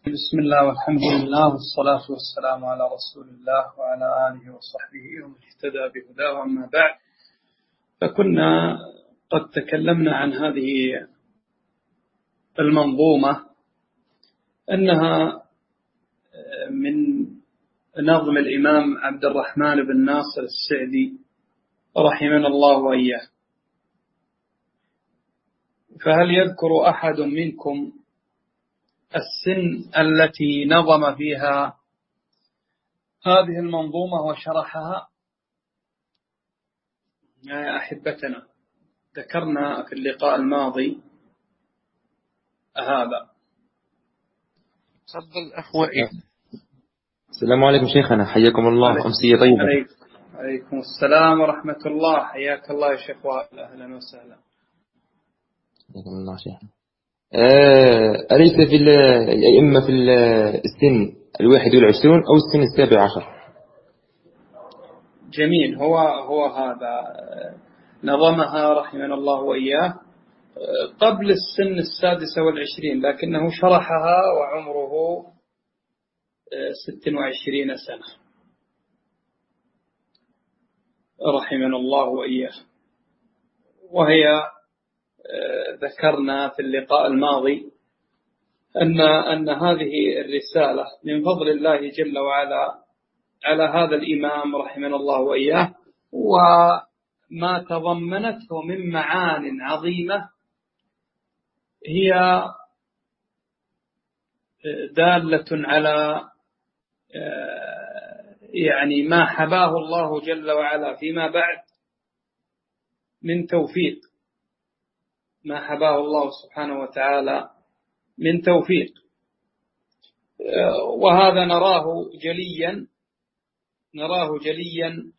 بسم الله والحمد لله والصلاة والسلام على رسول الله وعلى آله وصحبه ومن اهتدى بهداه. أما بعد، فكنا قد تكلمنا عن هذه المنظومة أنها من نظم الإمام عبد الرحمن بن ناصر السعدي رحمنا الله وإياه. فهل يذكر أحد منكم السن التي نظم فيها هذه المنظومة وشرحها؟ يا أحبتنا، ذكرنا في اللقاء الماضي هذا. تفضل أخوائي. السلام عليكم شيخنا، حياكم الله. أمسية طيبة. عليكم السلام ورحمة الله، حياك الله يا شيخ وائل، أهلا وسهلا. حياكم الله شيخنا. أليس في الأئمة في السن 21 أو السن 17؟ جميل. هو هذا نظمها رحمنا الله وإياه قبل السن 26، لكنه شرحها وعمره 26 سنة رحمنا الله وإياه. وهي ذكرنا في اللقاء الماضي أن هذه الرسالة من فضل الله جل وعلا على هذا الإمام رحمنا الله وإياه، وما تضمنته من معان عظيمة هي دالة على يعني ما حباه الله جل وعلا فيما بعد من توفيق، ما حباه الله سبحانه وتعالى من توفيق. وهذا نراه جليا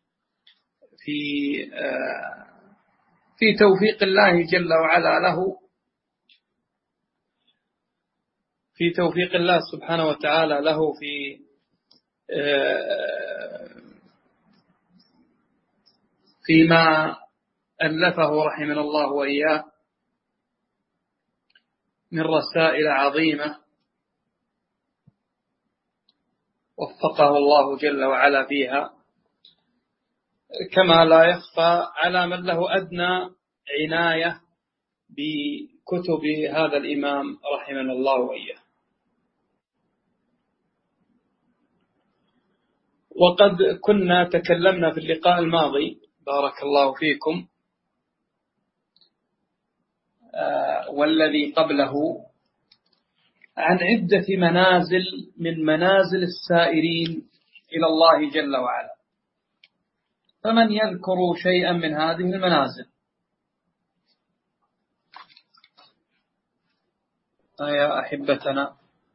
في توفيق الله جل وعلا له، في توفيق الله سبحانه وتعالى له فيما ألفه رحمنا الله وإياه من رسائل عظيمة وفقه الله جل وعلا فيها، كما لا يخفى على من له أدنى عناية بكتب هذا الإمام رحمنا الله وإياه. وقد كنا تكلمنا في اللقاء الماضي بارك الله فيكم والذي قبله عن عدة منازل من منازل السائرين إلى الله جل وعلا. فمن يذكر شيئا من هذه المنازل؟ يا أحبتنا،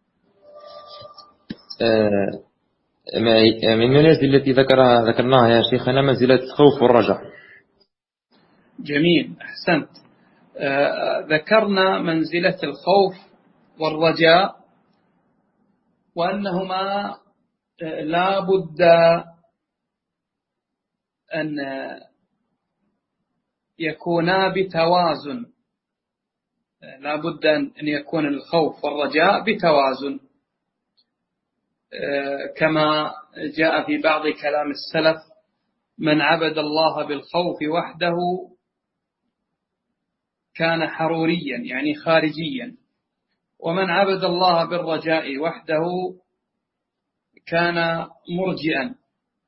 من المنازل التي ذكرناها يا شيخنا منزلة الخوف والرجاء. جميل، أحسنت. ذكرنا منزلة الخوف والرجاء، وأنهما لا بد أن يكونا بتوازن، لا بد أن يكون الخوف والرجاء بتوازن، كما جاء في بعض كلام السلف: من عبد الله بالخوف وحده كان حروريا، يعني خارجيا، ومن عبد الله بالرجاء وحده كان مرجئا.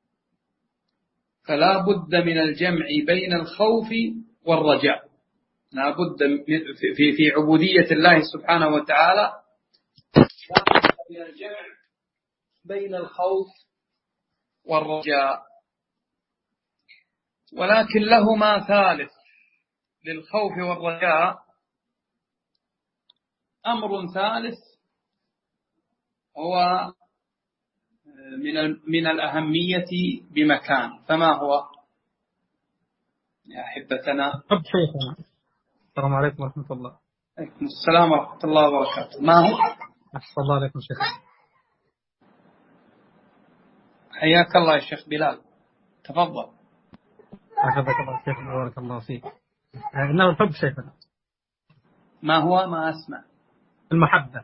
فلا بد من الجمع بين الخوف والرجاء، لا بد في عبودية الله سبحانه وتعالى لا بد من الجمع بين الخوف والرجاء. ولكن لهما ثالث، للخوف والرجاء أمر ثالث هو من الأهمية بمكان. فما هو يا أحبتنا؟ حب شيخنا. السلام عليكم ورحمة الله. عليكم السلام ورحمة الله وبركاته. ما هو؟ أحسن الله عليكم شيخنا. حياك الله يا شيخ بلال، تفضل. حفظك الله شيخنا، بارك الله فيك. إنه الحب شيخنا. ما هو؟ ما أسمع. المحبة.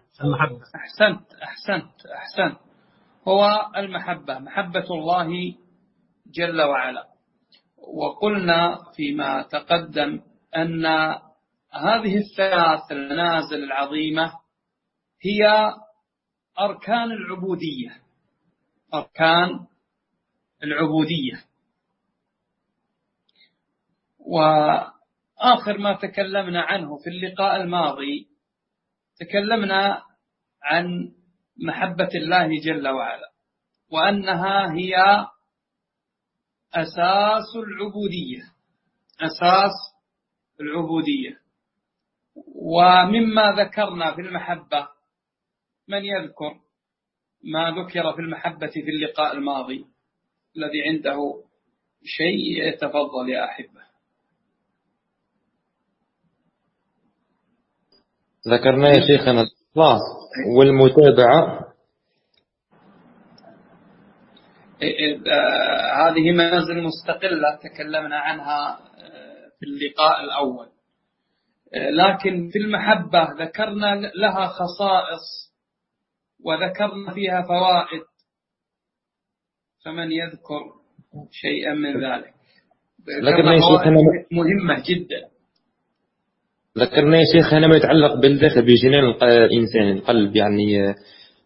أحسنت. هو المحبة، محبة الله جل وعلا. وقلنا فيما تقدم أن هذه الثلاث المنازل العظيمة هي أركان العبودية. وآخر ما تكلمنا عنه في اللقاء الماضي تكلمنا عن محبة الله جل وعلا، وأنها هي أساس العبودية. ومما ذكرنا في المحبة، من يذكر ما ذكر في المحبة في اللقاء الماضي؟ الذي عنده شيء يتفضل يا أحبة. ذكرنا يا شيخنا الإخلاص والمتابعة. هذه منازل مستقلة تكلمنا عنها في اللقاء الأول، لكن في المحبة ذكرنا لها خصائص وذكرنا فيها فوائد، فمن يذكر شيئا من ذلك؟ ذكرنا فوائد مهمة جدا. ذكرنا يا شيخنا ما يتعلق بالداخل بجنان الإنسان، القلب، يعني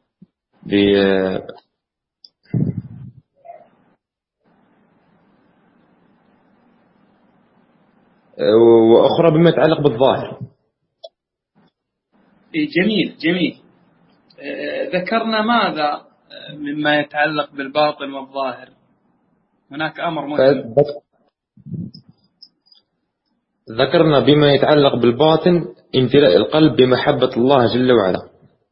وأخرى بما يتعلق بالظاهر. جميل. ذكرنا ماذا مما يتعلق بالباطن والظاهر؟ هناك أمر مهم. ذكرنا بما يتعلق بالباطن امتلاء القلب بمحبة الله جل وعلا.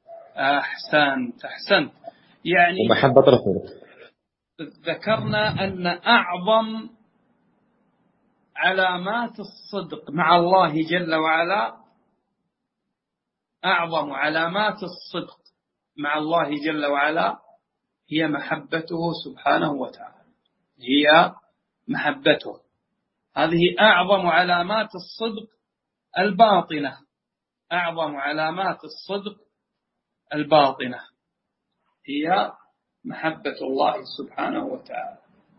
أحسنت. يعني ومحبة رسوله. ذكرنا أن أعظم علامات الصدق مع الله جل وعلا، أعظم علامات الصدق مع الله جل وعلا هي محبته سبحانه وتعالى، هي محبته. هذه أعظم علامات الصدق الباطنة، أعظم علامات الصدق الباطنة هي محبة الله سبحانه وتعالى.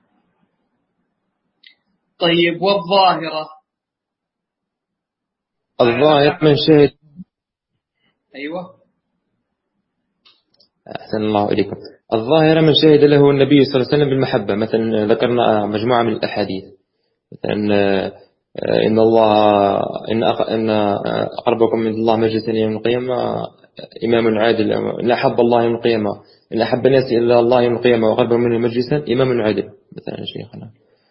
طيب، والظاهرة؟ الظاهر من شهد. أيوة، أحسن الله إليكم. الظاهر من شهد له النبي صلى الله عليه وسلم بالمحبة. مثلا ذكرنا مجموعة من الأحاديث، مثلا إن أقربكم من الله مجلسا يوم القيامة إمام عادل. إن أحب الله يوم القيامة، إن أحب الناس إلى الله يوم القيامة وأقربهم منه مجلسا إمام عادل، مثلا شيخنا.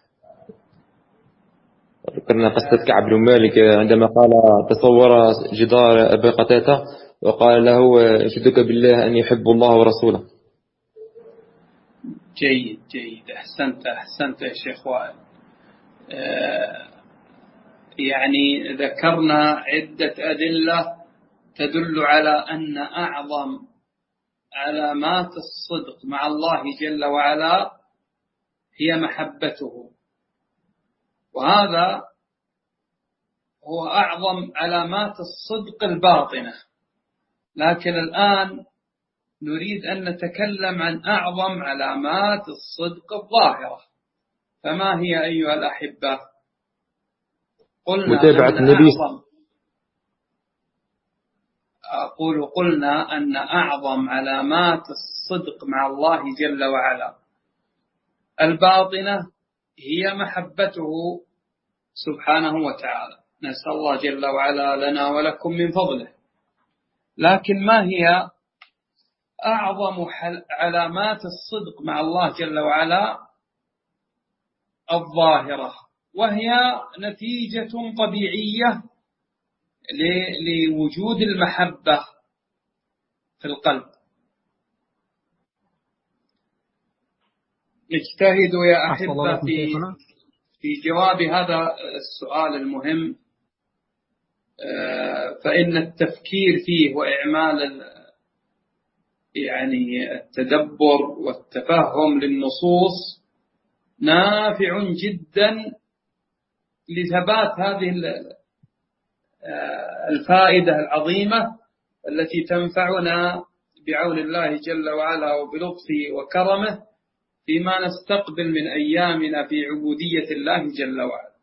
ذكرنا قصة كعب بن مالك عندما قال تصور جدار أبي قتادة وقال له أشهدك بالله أن يحب الله ورسوله. جيد. أحسنت يا شيخ وائل. يعني ذكرنا عدة أدلة تدل على أن أعظم علامات الصدق مع الله جل وعلا هي محبته، وهذا هو أعظم علامات الصدق الباطنة. لكن الآن نريد أن نتكلم عن أعظم علامات الصدق الظاهرة، فما هي أيها الأحبة؟ قلنا أن أعظم علامات الصدق مع الله جل وعلا الباطنة هي محبته سبحانه وتعالى. نسأل الله جل وعلا لنا ولكم من فضله. لكن ما هي أعظم علامات الصدق مع الله جل وعلا؟ الظاهرة، وهي نتيجة طبيعية لوجود المحبة في القلب. اجتهدوا يا أحبة في جواب هذا السؤال المهم، فإن التفكير فيه وإعمال يعني التدبر والتفهم للنصوص نافع جدا لثبات هذه الفائدة العظيمة التي تنفعنا بعون الله جل وعلا وبلطفه وكرمه فيما نستقبل من أيامنا في عبودية الله جل وعلا.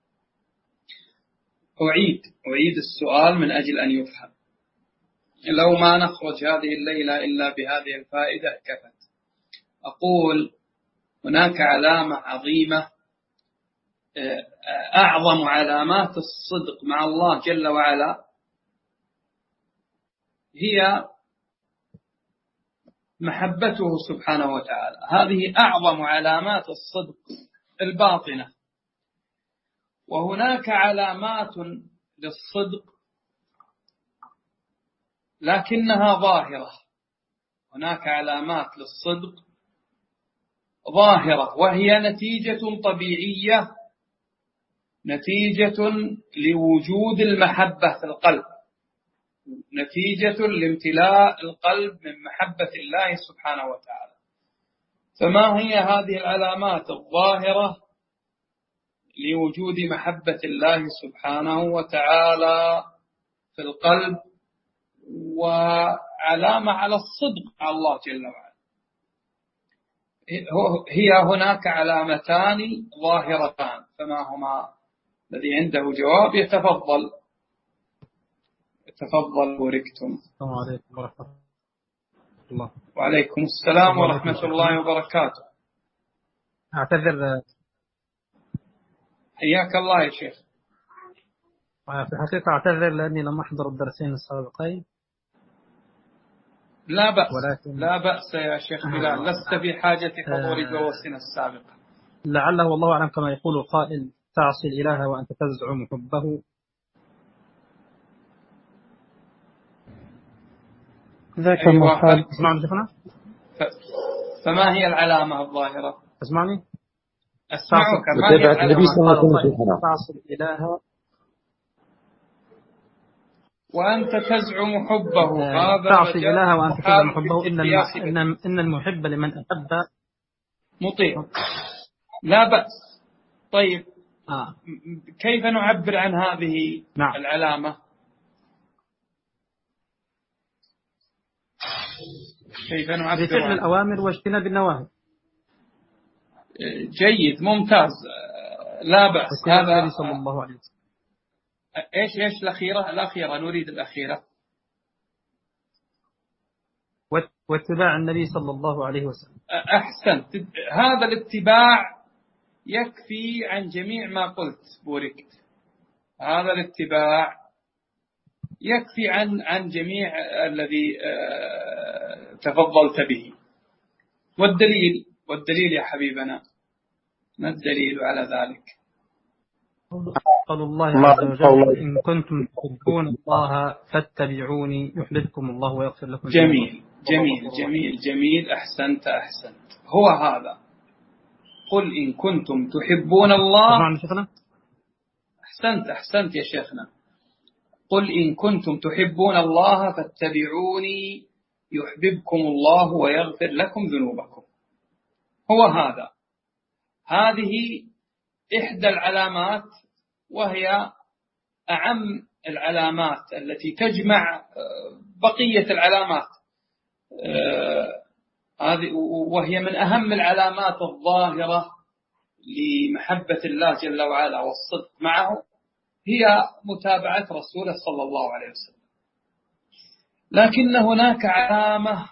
أعيد السؤال من أجل أن يفهم، لو ما نخرج هذه الليلة إلا بهذه الفائدة كفت. أقول هناك علامة عظيمة، أعظم علامات الصدق مع الله جل وعلا هي محبته سبحانه وتعالى. هذه أعظم علامات الصدق الباطنة. وهناك علامات للصدق لكنها ظاهرة. هناك علامات للصدق ظاهرة، وهي نتيجة طبيعية، نتيجة لوجود المحبة في القلب، نتيجة لامتلاء القلب من محبة الله سبحانه وتعالى. فما هي هذه العلامات الظاهرة لوجود محبة الله سبحانه وتعالى في القلب وعلامة على الصدق مع الله جل وعلا؟ هي هناك علامتان ظاهرتان، فما هما؟ الذي عنده جواب يتفضل. بوركتم. السلام عليكم ورحمة الله. وعليكم السلام ورحمة الله وبركاته. أعتذر. حياك الله يا شيخ. في الحقيقة أعتذر لأني لم أحضر الدرسين السابقين. لا بأس، ولكن لا بأس يا شيخ بلال، لست بحاجة حضور دروسنا السابقة. لعله والله أعلم كما يقول القائل: تعصي الإله وأنت تزعم حبه. ذاك المحال. تسمعني شيخنا؟ فما هي العلامة الظاهرة؟ تسمعني؟ أسمعك. ما هي العلامة؟ تعصي الإله وأنت تزعم حبه. هذا تعصي الإله وأنت تزعم حبه. إن المحب لمن أحب مطيع. لا بأس. طيب كيف نعبر عن هذه العلامة؟ كيف نعبر؟ بفعل الأوامر واجتناب النواهي. جيد، ممتاز، لا بأس. هذا صلى الله عليه وسلم. إيش الأخيرة نريد الأخيرة. واتباع النبي صلى الله عليه وسلم. أحسنت. هذا الاتباع يكفي عن جميع ما قلت. بوركت. هذا الاتباع يكفي عن جميع الذي تفضلت به. والدليل يا حبيبنا، ما الدليل على ذلك؟ قال الله عز وجل: إن كنتم تحبون الله فاتبعوني يحببكم الله ويغفر لكم. جميل جميل جميل جميل. أحسنت. هو هذا. قل إن كنتم تحبون الله. أحسنت يا شيخنا. قل إن كنتم تحبون الله فاتبعوني يحببكم الله ويغفر لكم ذنوبكم. هو هذا. هذه إحدى العلامات، وهي أعم العلامات التي تجمع بقية العلامات، هذه وهي من أهم العلامات الظاهرة لمحبة الله جل وعلا والصدق معه، هي متابعة رسوله صلى الله عليه وسلم. لكن هناك علامة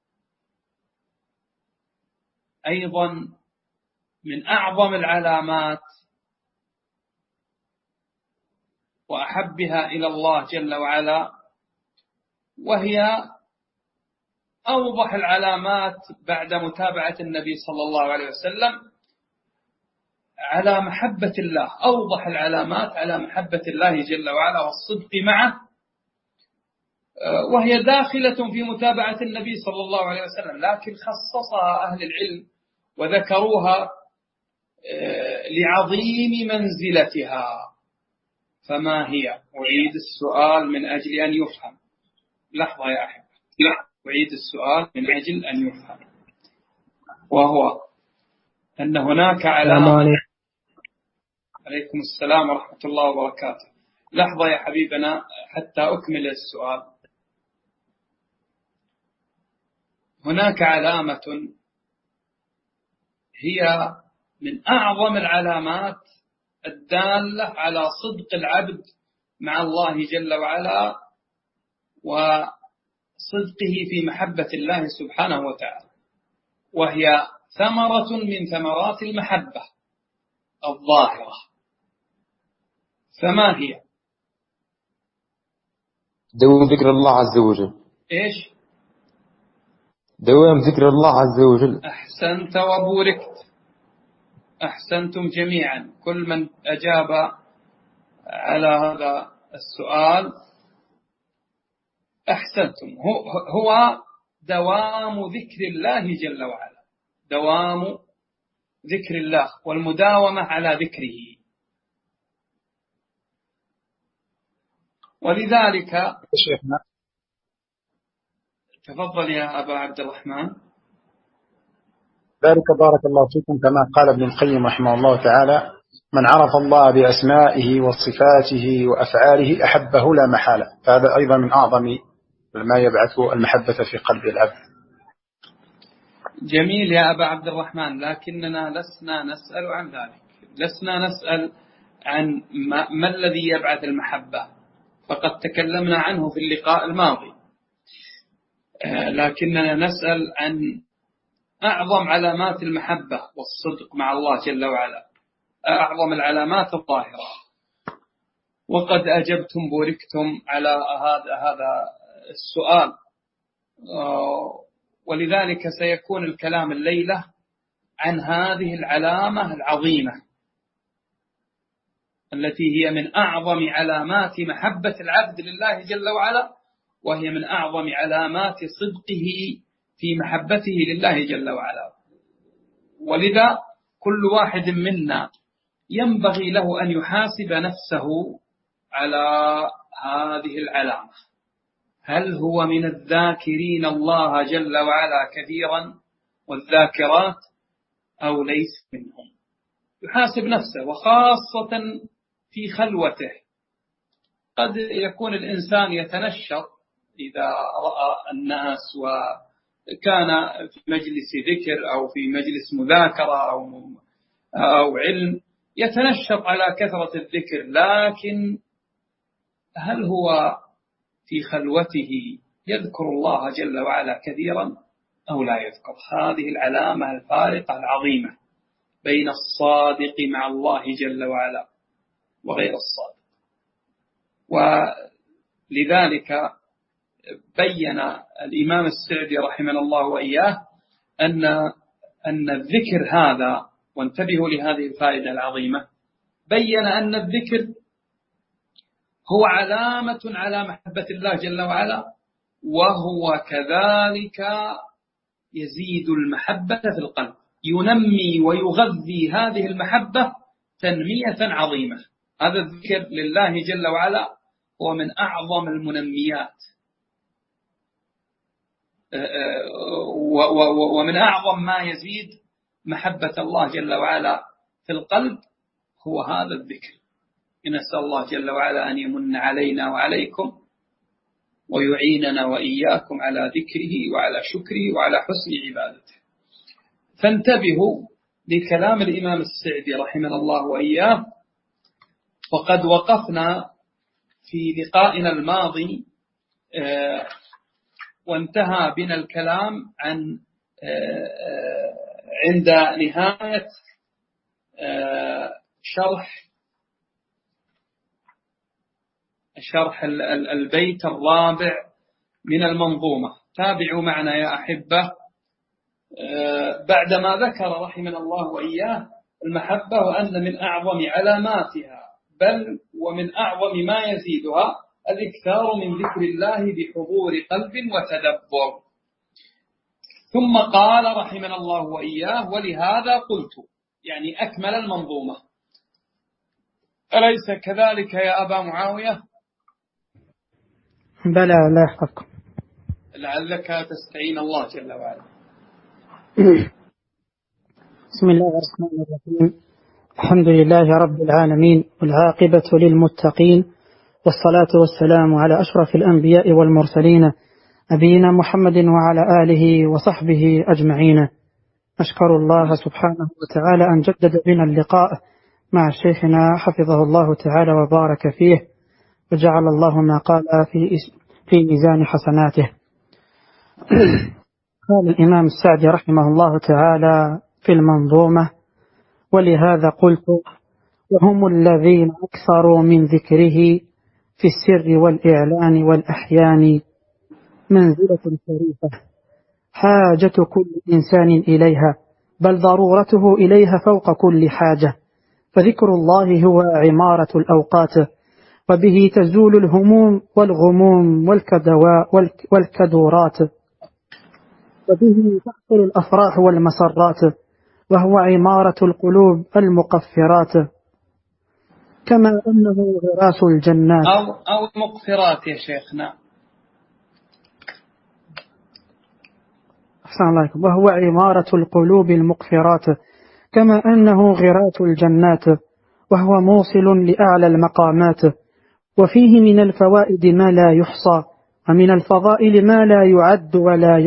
أيضا من أعظم العلامات وأحبها إلى الله جل وعلا، وهي أوضح العلامات بعد متابعة النبي صلى الله عليه وسلم على محبة الله. أوضح العلامات على محبة الله جل وعلا والصدق معه، وهي داخلة في متابعة النبي صلى الله عليه وسلم، لكن خصصها أهل العلم وذكروها لعظيم منزلتها. فما هي؟ أعيد السؤال من أجل أن يفهم. لحظة يا أحبة، أعيد السؤال من أجل أن يفهم، وهو أن هناك علامة. عليكم السلام ورحمة الله وبركاته. لحظة يا حبيبنا حتى أكمل السؤال. هناك علامة هي من أعظم العلامات الدالة على صدق العبد مع الله جل وعلا وصدقه في محبة الله سبحانه وتعالى، وهي ثمرة من ثمرات المحبة الظاهرة. فما هي؟ دوام ذكر الله عز وجل. إيش؟ دوام ذكر الله عز وجل. أحسنت وبوركت، أحسنتم جميعا، كل من أجاب على هذا السؤال أحسنتم. هو دوام ذكر الله جل وعلا، دوام ذكر الله والمداومة على ذكره. ولذلك شيخنا تفضل يا أبا عبد الرحمن. ذلك بارك الله فيكم كما قال ابن القيم رحمه الله تعالى: من عرف الله بأسمائه وصفاته وأفعاله أحبه لا محالة. فهذا أيضا من أعظم ما يبعث المحبة في قلب العبد. جميل يا أبا عبد الرحمن، لكننا لسنا نسأل عن ذلك، لسنا نسأل عن ما الذي يبعث المحبة، فقد تكلمنا عنه في اللقاء الماضي، لكننا نسأل عن أعظم علامات المحبة والصدق مع الله جل وعلا، أعظم العلامات الظاهرة. وقد أجبتم بوركتم على هذا السؤال، ولذلك سيكون الكلام الليلة عن هذه العلامة العظيمة التي هي من أعظم علامات محبة العبد لله جل وعلا، وهي من أعظم علامات صدقه في محبته لله جل وعلا. ولذا كل واحد منا ينبغي له أن يحاسب نفسه على هذه العلامة، هل هو من الذاكرين الله جل وعلا كثيرا والذاكرات أو ليس منهم؟ يحاسب نفسه، وخاصة في خلوته. قد يكون الإنسان يتنشط إذا رأى الناس وكان في مجلس ذكر أو في مجلس مذاكرة أو علم، يتنشط على كثرة الذكر، لكن هل هو في خلوته يذكر الله جل وعلا كثيرا أو لا يذكر؟ هذه العلامة الفارقة العظيمة بين الصادق مع الله جل وعلا وغير الصادق. ولذلك بين الإمام السعدي رحمه الله وإياه أن الذكر هذا، وانتبهوا لهذه الفائدة العظيمة، بين أن الذكر هو علامة على محبة الله جل وعلا، وهو كذلك يزيد المحبة في القلب، ينمي ويغذي هذه المحبة تنمية عظيمة. هذا الذكر لله جل وعلا هو من أعظم المنميات، ومن أعظم ما يزيد محبة الله جل وعلا في القلب هو هذا الذكر. نسأل الله جل وعلا أن يمن علينا وعليكم ويعيننا وإياكم على ذكره وعلى شكره وعلى حسن عبادته. فانتبهوا لكلام الإمام السعدي رحمه الله وإياه. وقد وقفنا في لقائنا الماضي وانتهى بنا الكلام عن عند نهاية شرح البيت الرابع من المنظومة. تابعوا معنا يا أحبة. بعدما ذكر رحمنا الله وإياه المحبة وأن من أعظم علاماتها بل ومن أعظم ما يزيدها الإكثار من ذكر الله بحضور قلب وتدبر، ثم قال رحمنا الله وإياه: ولهذا قلت، يعني أكمل المنظومة. أليس كذلك يا أبا معاوية؟ بلى، لا يحقق. لعلك تستعين الله جل وعلا. بسم الله الرحمن الرحيم. الحمد لله رب العالمين، والعاقبة للمتقين، والصلاة والسلام على أشرف الأنبياء والمرسلين، نبينا محمد وعلى آله وصحبه أجمعين. أشكر الله سبحانه وتعالى أن جدد بنا اللقاء مع شيخنا حفظه الله تعالى وبارك فيه، وجعل الله ما قال في ميزان حسناته. قال الإمام السعدي رحمه الله تعالى في المنظومة: ولهذا قلت وهم الذين أكثروا من ذكره في السر والإعلان والأحيان منزلة شريفة حاجة كل إنسان إليها، بل ضرورته إليها فوق كل حاجة. فذكر الله هو عمارة الأوقات، وبه تزول الهموم والغموم والكدورات، وبه تحصل الأفراح والمسرات، وهو عمارة القلوب المقفرات، كما أنه غراس الجنات أو المقفرات يا شيخنا. أحسن الله عليكم. وهو عمارة القلوب المقفرات، كما أنه غراس الجنات، وهو موصل لأعلى المقامات، وفيه من الفوائد ما لا يحصى، ومن الفضائل ما لا يعد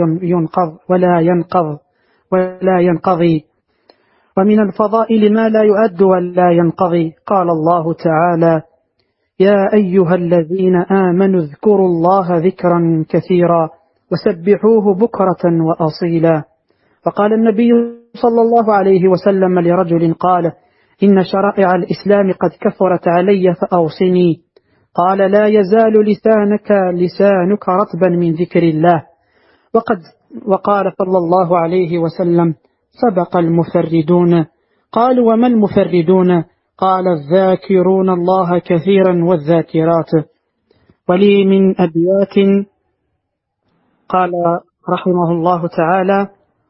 ولا ينقضي، ومن الفضائل ما لا يعد ولا ينقضي. قال الله تعالى: يا أيها الذين آمنوا اذكروا الله ذكرا كثيرا وسبحوه بكرة وأصيلا. فقال النبي صلى الله عليه وسلم لرجل قال: إن شرائع الإسلام قد كثرت علي فأوصني. قال: لا يزال لسانك رطبا من ذكر الله. وقال صلى الله عليه وسلم: سبق المفردون. قالوا: وما المفردون؟ قال: الذاكرون الله كثيرا والذاكرات. ولي من أبيات قال رحمه الله تعالى: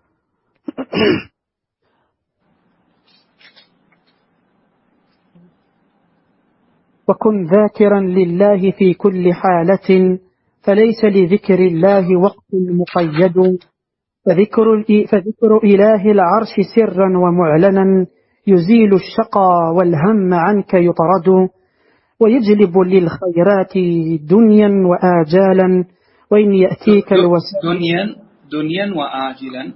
وكن ذاكرا لله في كل حالة، فليس لذكر الله وقت مقيد، فذكر إله العرش سرا ومعلنا يزيل الشقى والهم عنك يطرد، ويجلب للخيرات دنيا وآجالا، وإن يأتيك دنيا وآجلا.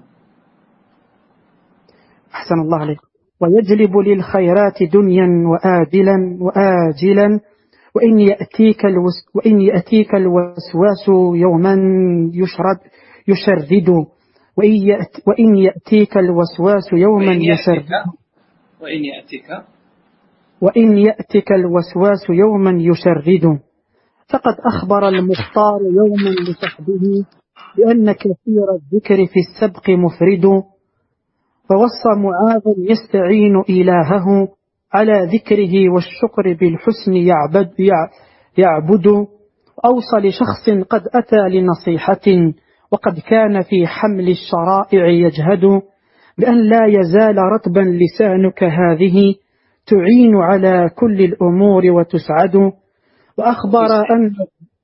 أحسن الله عليك. ويجلب للخيرات دنيا وآجلا، وإن يأتيك الوسواس يوما يشرد، وإن يأتيك الوسواس يوما يشرد، وإن يأتيك الوسواس يوما يشرد. فقد أخبر المختار يوما لصحبه بأن كثير الذكر في السبق مفرد، فوصى معاذ يستعين إلهه على ذكره والشكر بالحسن يعبد. أوصى لشخص قد أتى لنصيحة وقد كان في حمل الشرائع يجهد بأن لا يزال رطبا لسانك هذه تعين على كل الأمور وتسعد. وأخبر أن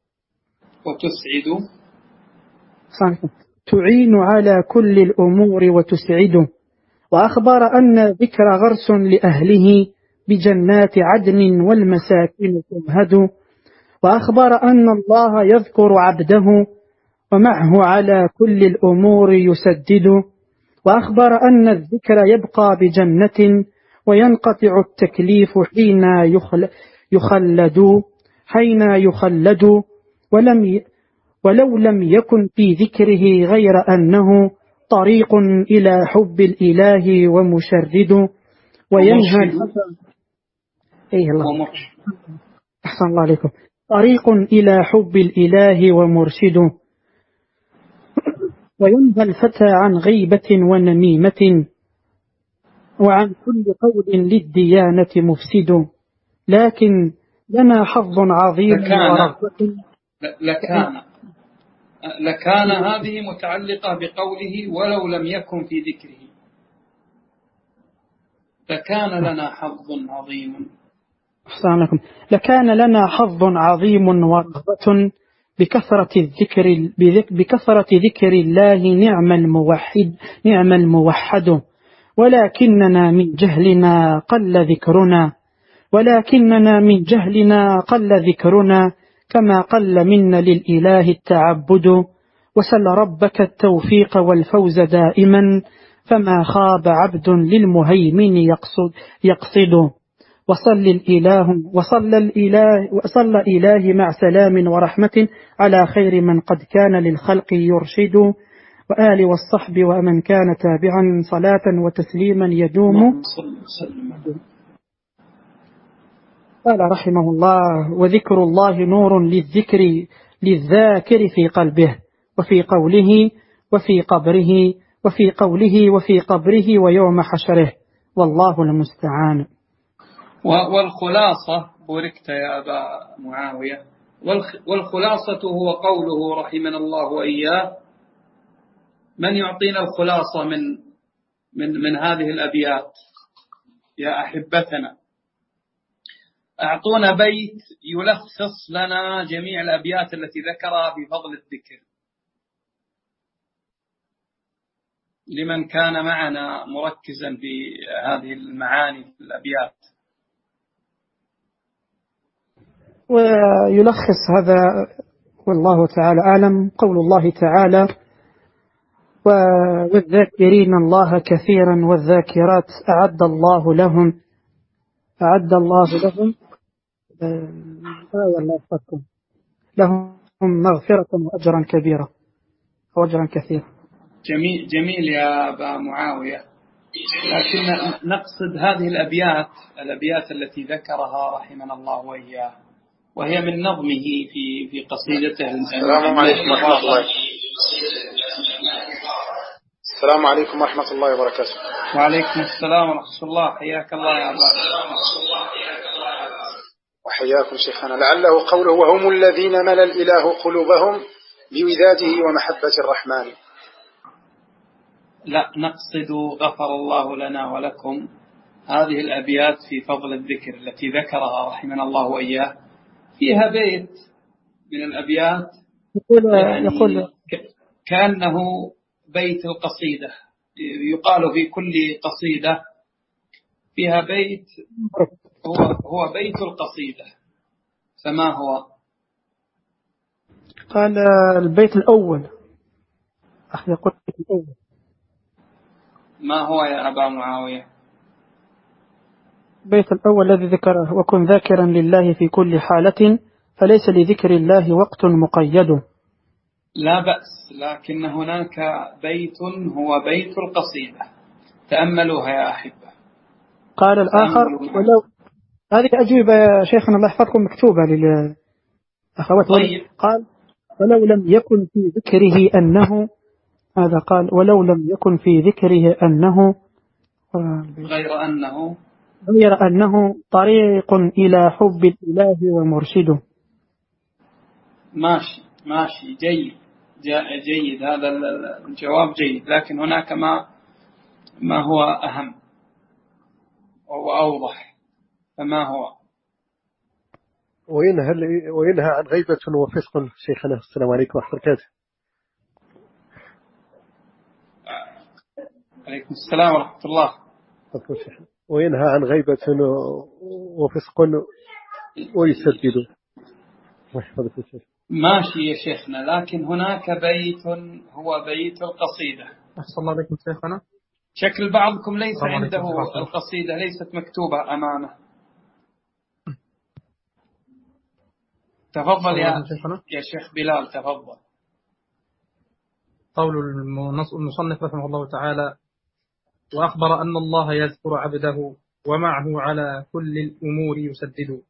تعين على كل الأمور وتسعد. وأخبر أن ذكر غرس لأهله بجنات عدن والمساكن تمهد. وأخبر أن الله يذكر عبده ومعه على كل الأمور يسدد. وأخبر أن الذكر يبقى بجنة وينقطع التكليف حين يخلد ولو لم يكن في ذكره غير أنه طريق إلى حب الإله ومشرد، وينهى أحسن الله عليكم. طريق إلى حب الإله ومرشد، وينهى الفتى عن غيبة ونميمة وعن كل قول للديانة مفسد. لكن لنا حظ عظيم ورغبة. لكان هذه متعلقة بقوله ولو لم يكن في ذكره. لكان لنا حظ عظيم. أحسنكم. لكان لنا حظ عظيم ورغبة بكثرة ذكر الله نعم الموحد. ولكننا من جهلنا قل ذكرنا كما قل منا للإله التعبد. وسل ربك التوفيق والفوز دائما، فما خاب عبد للمهيمن يقصد. وصلى الإله مع سلام ورحمة على خير من قد كان للخلق يرشد، وآل والصحب ومن كان تابعا صلاة وتسليما يدوم. قال رحمه الله: وذكر الله نور للذاكر في قلبه، وفي قوله وفي قبره ويوم حشره، والله المستعان. والخلاصة، بوركت يا أبا معاوية، والخلاصة هو قوله رحمنا الله وإياه. من يعطينا الخلاصة من هذه الأبيات يا أحبتنا؟ أعطونا بيت يلخص لنا جميع الأبيات التي ذكرها في فضل الذكر، لمن كان معنا مركزا في هذه المعاني في الأبيات. ويلخص هذا والله تعالى أعلم قول الله تعالى: والذاكرين الله كثيرا والذاكرات أعد الله لهم مغفرة وأجرا كبيرا وأجرا كثيرا. جميل يا أبا معاوية، لكن نقصد هذه الأبيات التي ذكرها رحمنا الله وإياه، وهي من نظمه في قصيدته. السلام عليكم ورحمة الله. السلام عليكم ورحمة الله وبركاته. وعليكم السلام ورحمة الله. حياك الله يا أبا. وحياكم شيخنا. لعله قوله: وهم الذين ملأ الإله قلوبهم بوداده ومحبة الرحمن. لا، نقصد غفر الله لنا ولكم هذه الأبيات في فضل الذكر التي ذكرها رحمنا الله وإياه. فيها بيت من الأبيات يقول كأنه بيت القصيدة، يقال في كل قصيدة فيها بيت هو بيت القصيدة، فما هو؟ قال البيت الأول. يقول البيت الأول. ما هو يا أبا معاوية؟ البيت الأول الذي ذكره: وكن ذاكرا لله في كل حالة، فليس لذكر الله وقت مقيد. لا بأس، لكن هناك بيت هو بيت القصيدة، تأملوها يا أحبة. قال الآخر: ولو هذه أجوبة يا شيخنا الله يحفظكم مكتوبة للأخوات. طيب. قال: ولو لم يكن في ذكره أنه، هذا قال: ولو لم يكن في ذكره أنه غير أنه طريق إلى حب الإله ومرشده. ماشي جيد، هذا الجواب جيد، لكن هناك ما هو أهم وأوضح، فما هو؟ وينهى عن غيبة وفسق. شيخنا السلام عليكم ورحمة الله وبركاته. عليكم السلام ورحمة الله. وينهى عن غيبة وفسق ويسدد. ماشي يا شيخنا، لكن هناك بيت هو بيت القصيدة. أحسن الله عليكم شيخنا. شكل بعضكم ليس عنده القصيدة، ليست مكتوبة أمامه. تفضل يا شيخ بلال، تفضل. قول المصنف رحمه الله تعالى: وأخبر أن الله يذكر عبده ومعه على كل الأمور يسدد.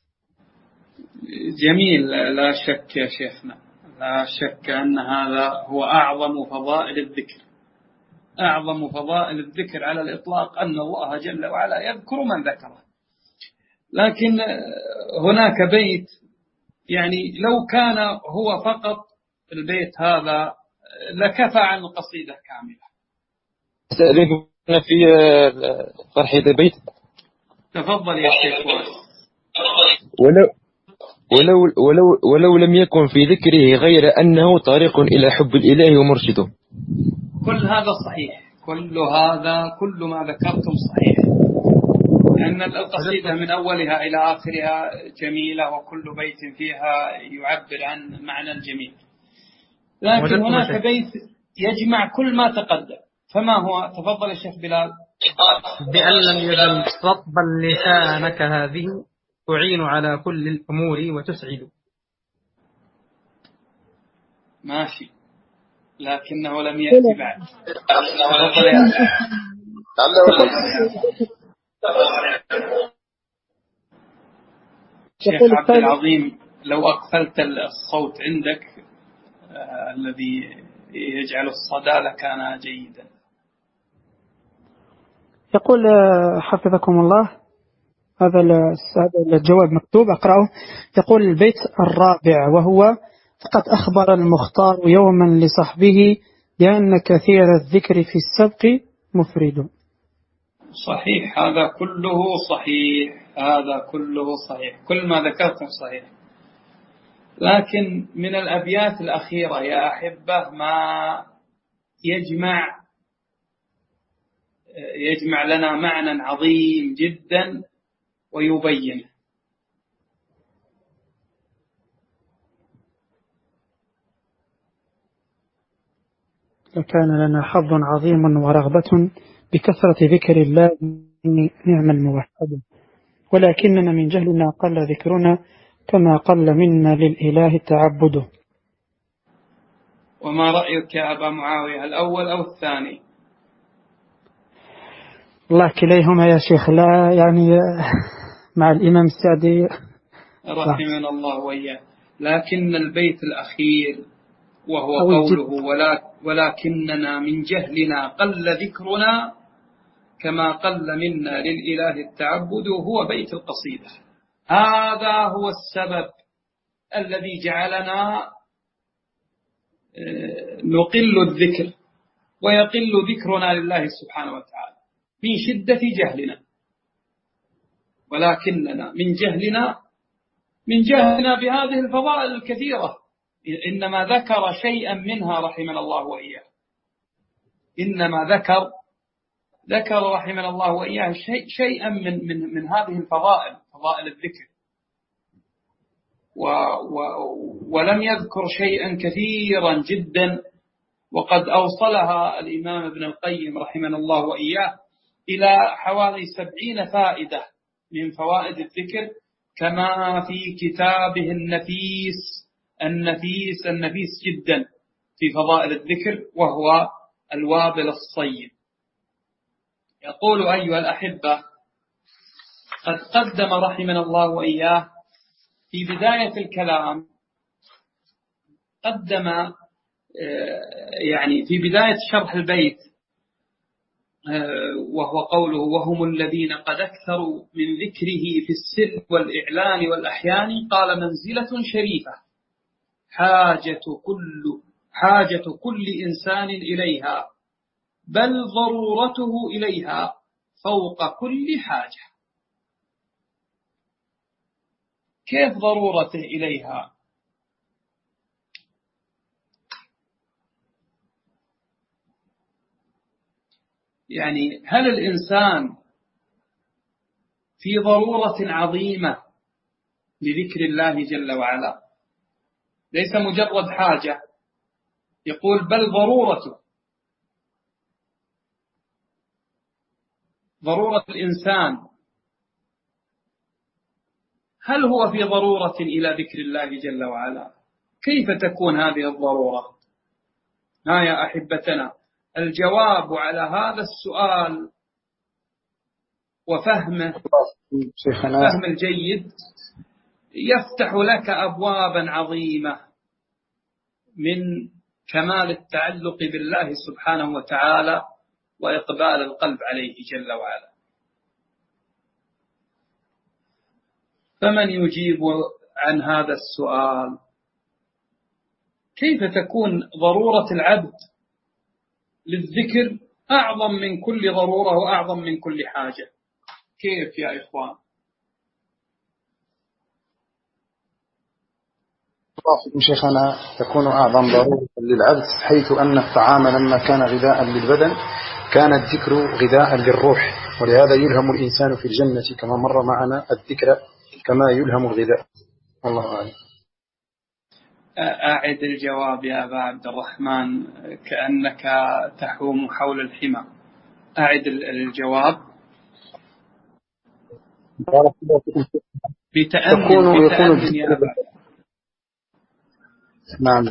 جميل، لا شك يا شيخنا، لا شك أن هذا هو أعظم فضائل الذكر. أعظم فضائل الذكر على الإطلاق أن الله جل وعلا يذكر من ذكره. لكن هناك بيت، يعني لو كان هو فقط البيت هذا لكفى عن القصيدة كاملة. أستأذنكم في طرح هذا البيت. تفضل يا شيخ. ولو لم يكن في ذكره غير أنه طريق إلى حب الإله ومرشده. كل هذا صحيح، كل ما ذكرتم صحيح، لأن القصيدة من أولها إلى آخرها جميلة، وكل بيت فيها يعبر عن معنى جميل. لكن هناك بيت يجمع كل ما تقدم، فما هو؟ تفضل يا شيخ بلال. بأن لم يزل رطبا لسانك هذه تعين على كل الأمور وتسعد. ماشي، لكنه لم يأتي بعد. تفضل يا شيخ عبد العظيم، لو أقفلت الصوت عندك الذي يجعل الصدى لكان جيدا. يقول حفظكم الله، هذا الجواب مكتوب أقرأه. يقول البيت الرابع، وهو: فقد أخبر المختار يوما لصحبه بأن كثير الذكر في السبق مفرد. صحيح، هذا كله صحيح، هذا كله صحيح، كل ما ذكرتم صحيح. لكن من الأبيات الأخيرة يا أحبة ما يجمع لنا معنى عظيم جدا ويبينه. لكان لنا حظ عظيم ورغبة بكثرة ذكر الله، نعم الموحد، ولكننا من جهلنا قل ذكرنا، كما قل منا للإله تعبده. وما رأيك يا أبا معاوية، الأول أو الثاني؟ الله كليهما يا شيخ، لا يعني مع الإمام السعدي رحمنا الله وإياه. لكن البيت الأخير وهو قوله ولكننا من جهلنا قل ذكرنا كما قل منا للإله التعبد، هو بيت القصيدة. هذا هو السبب الذي جعلنا نقل الذكر ويقل ذكرنا لله سبحانه وتعالى من شدة جهلنا. ولكننا من جهلنا بهذه الفضائل الكثيرة، إنما ذكر شيئا منها رحمنا الله وإياه، إنما ذكر رحمنا الله وإياه شيئا من هذه الفضائل، فضائل الذكر، ولم يذكر شيئا كثيرا جدا. وقد أوصلها الإمام ابن القيم رحمنا الله وإياه إلى حوالي 70 فائدة من فوائد الذكر، كما في كتابه النفيس جدا في فضائل الذكر، وهو الوابل الصيب. يقول: أيها الأحبة، قد قدم رحمنا الله وإياه في بداية الكلام، قدم يعني في بداية شرح البيت، وهو قوله: وهم الذين قد أكثروا من ذكره في السر والإعلان والأحيان، قال: منزلة شريفة حاجة كل إنسان إليها، بل ضرورته إليها فوق كل حاجة. كيف ضرورته إليها؟ يعني هل الإنسان في ضرورة عظيمة لذكر الله جل وعلا؟ ليس مجرد حاجة، يقول بل ضرورة الإنسان. هل هو في ضرورة إلى ذكر الله جل وعلا؟ كيف تكون هذه الضرورة؟ يا أحبتنا، الجواب على هذا السؤال وفهمه فهم الجيد يفتح لك أبوابا عظيمة من كمال التعلق بالله سبحانه وتعالى وإقبال القلب عليه جل وعلا. فمن يجيب عن هذا السؤال؟ كيف تكون ضرورة العبد للذكر أعظم من كل ضرورة وأعظم من كل حاجة؟ كيف يا إخوان؟ شيخنا، تكون أعظم ضرورة للعبد حيث أن الطعام لما كان غذاء للبدن كان الذكر غذاء للروح، ولهذا يلهم الإنسان في الجنة كما مر معنا الذكر كما يلهم الغذاء. الله أعلم. أعد الجواب يا أبا عبد الرحمن، كأنك تحوم حول الحمى. أعد الجواب بتأمل يا أبا. نعم.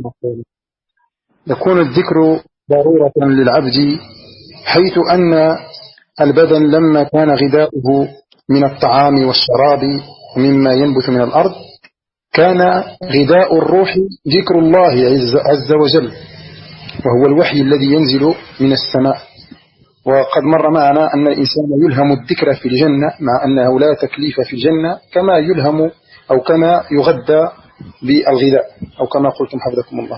يكون الذكر ضرورة للعبد، حيث أن البدن لما كان غذاؤه من الطعام والشراب ومما ينبت من الأرض، كان غذاء الروح ذكر الله عز وجل، وهو الوحي الذي ينزل من السماء. وقد مر معنا أن الإنسان يلهم الذكر في الجنة، مع أنه لا تكليف في الجنة، كما يلهم أو كما يغذى بالغذاء، أو كما قلتم حفظكم الله.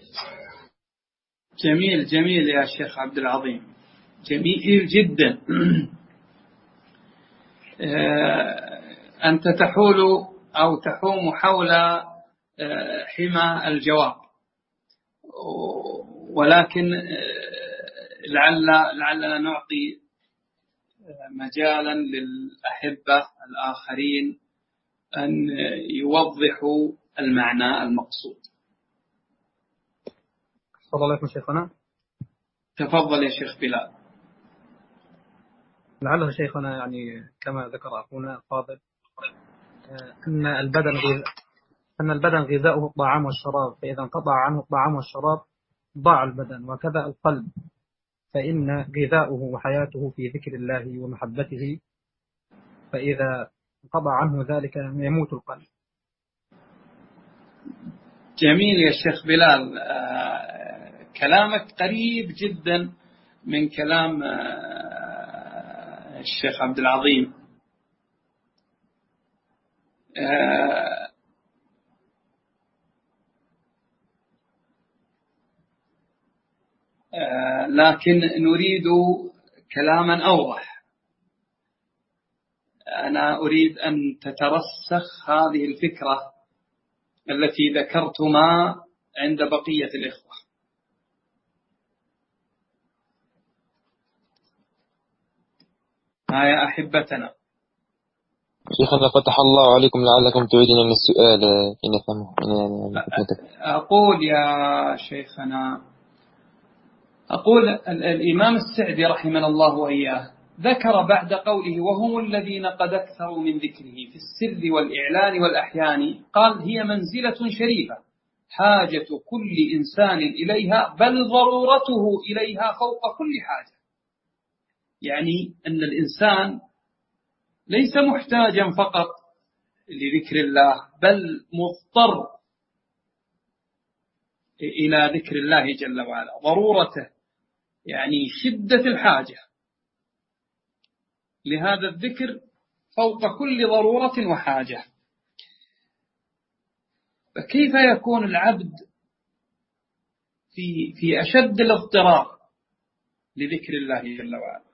جميل جميل يا شيخ عبد العظيم، جميل جدا. أنت تحول أو تحوم حول حمى الجواب، ولكن لعلنا نعطي مجالا للأحبة الآخرين أن يوضحوا المعنى المقصود. تفضل عليكم شيخنا. تفضل يا شيخ بلال. لعله شيخنا يعني كما ذكر أخونا فاضل أن البدن غذاؤه الطعام والشراب، فإذا انقطع عنه الطعام والشراب ضاع البدن، وكذا القلب، فإن غذاؤه وحياته في ذكر الله ومحبته، فإذا انقطع عنه ذلك يموت القلب. جميل يا شيخ بلال، كلامك قريب جدا من كلام الشيخ عبد العظيم. لكن نريد كلاما أوضح. أنا أريد أن تترسخ هذه الفكرة التي ذكرتما عند بقية الإخوة. يا أحبتنا. شيخنا فتح الله عليكم، لعلكم تعيدين من السؤال إن نفهمه. أقول يا شيخنا، أقول الإمام السعدي رحمه الله وإياه ذكر بعد قوله وهم الذين قد أكثروا من ذكره في السر والإعلان والأحيان، قال هي منزلة شريفة حاجة كل إنسان إليها، بل ضرورته إليها فوق كل حاجة. يعني أن الإنسان ليس محتاجا فقط لذكر الله، بل مضطر إلى ذكر الله جل وعلا، ضرورته يعني شدة الحاجة لهذا الذكر فوق كل ضرورة وحاجة. فكيف يكون العبد في أشد الاضطرار لذكر الله جل وعلا؟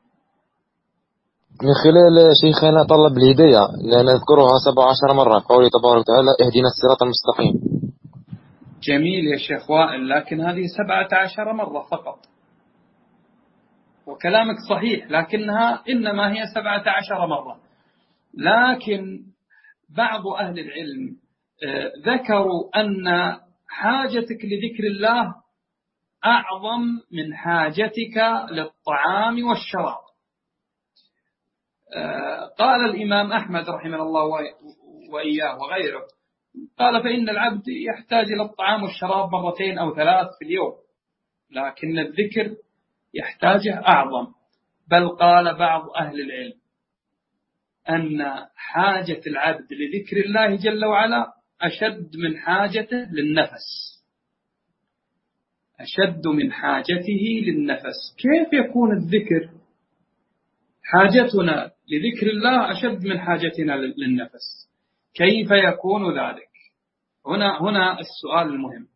من خلال شيخنا طلب الهداية، لأن نذكرها 17 مرة، قوله تبارك وتعالى اهدنا الصراط المستقيم. جميل يا شيخ وائل، لكن هذه 17 مرة فقط، وكلامك صحيح، لكنها إنما هي 17 مرة. لكن بعض أهل العلم ذكروا أن حاجتك لذكر الله أعظم من حاجتك للطعام والشراب. قال الإمام أحمد رحمه الله وإياه وغيره، قال فإن العبد يحتاج إلى الطعام والشراب 2 أو 3 في اليوم، لكن الذكر يحتاجه أعظم. بل قال بعض أهل العلم أن حاجة العبد لذكر الله جل وعلا أشد من حاجته للنفس، أشد من حاجته للنفس. كيف يكون الذكر حاجتنا لذكر الله أشد من حاجتنا للنفس؟ كيف يكون ذلك؟ هنا السؤال المهم.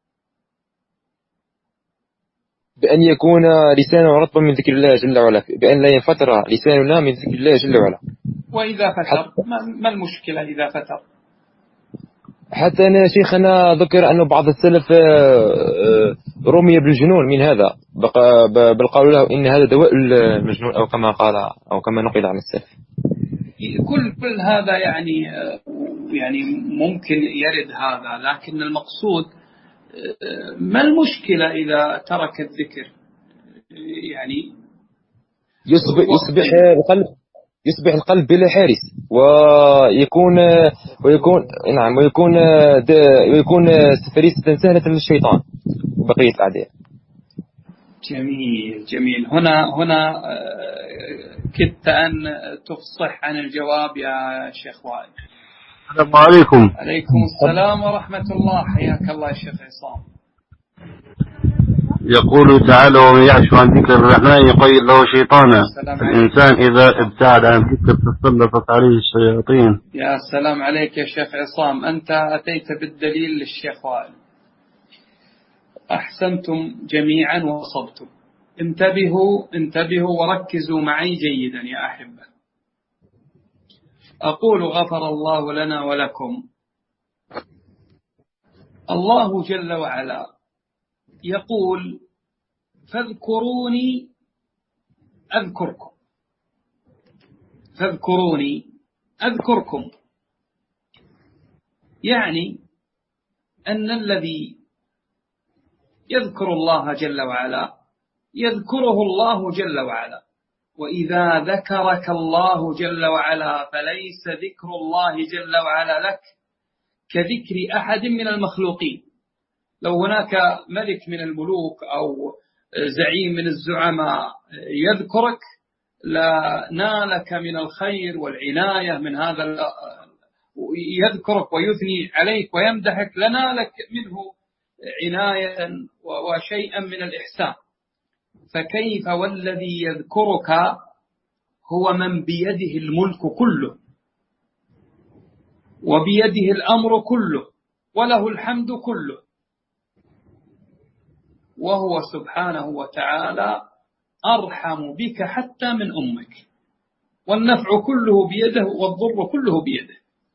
بأن يكون لسانه رطبا من ذكر الله جل وعلا، بأن لا ينفتر لساننا من ذكر الله جل وعلا. وإذا فتر ما المشكلة إذا فتر؟ حتى أنا شيخنا ذكر أنه بعض السلف رمي بالجنون من هذا، بل قالوا له إن هذا دواء المجنون، أو كما قال أو كما نقل عن السلف. كل هذا يعني يعني ممكن يرد هذا، لكن المقصود ما المشكلة إذا ترك الذكر؟ يعني يصبح القلب بلا حارس، ويكون فريسة سهلة للشيطان وبقية الأعداء. جميل. هنا كدت أن تفصح عن الجواب يا شيخ وائل. السلام عليكم. عليكم السلام ورحمة الله، حياك الله يا شيخ عصام. يقول تعالى: ومن يعش عن ذكر الرحمن يقيض له شيطانا. الإنسان إذا ابتعد عن ذكر تسلطت عليه الشياطين. يا سلام عليك يا شيخ عصام، أنت أتيت بالدليل للشيخ وائل. أحسنتم جميعا وصبتم. انتبهوا وركزوا معي جيدا يا أحبة. أقول غفر الله لنا ولكم. الله جل وعلا يقول: فاذكروني أذكركم. فاذكروني أذكركم، يعني أن الذي يذكر الله جل وعلا يذكره الله جل وعلا. وإذا ذكرك الله جل وعلا فليس ذكر الله جل وعلا لك كذكر أحد من المخلوقين. لو هناك ملك من الملوك أو زعيم من الزعماء يذكرك لنالك من الخير والعناية من هذا، يذكرك ويثني عليك ويمدحك لنالك منه عناية وشيئا من الإحسان. فكيف والذي يذكرك هو من بيده الملك كله وبيده الأمر كله وله الحمد كله، وهو سبحانه وتعالى أرحم بك حتى من أمك، والنفع كله بيده والضر كله بيده.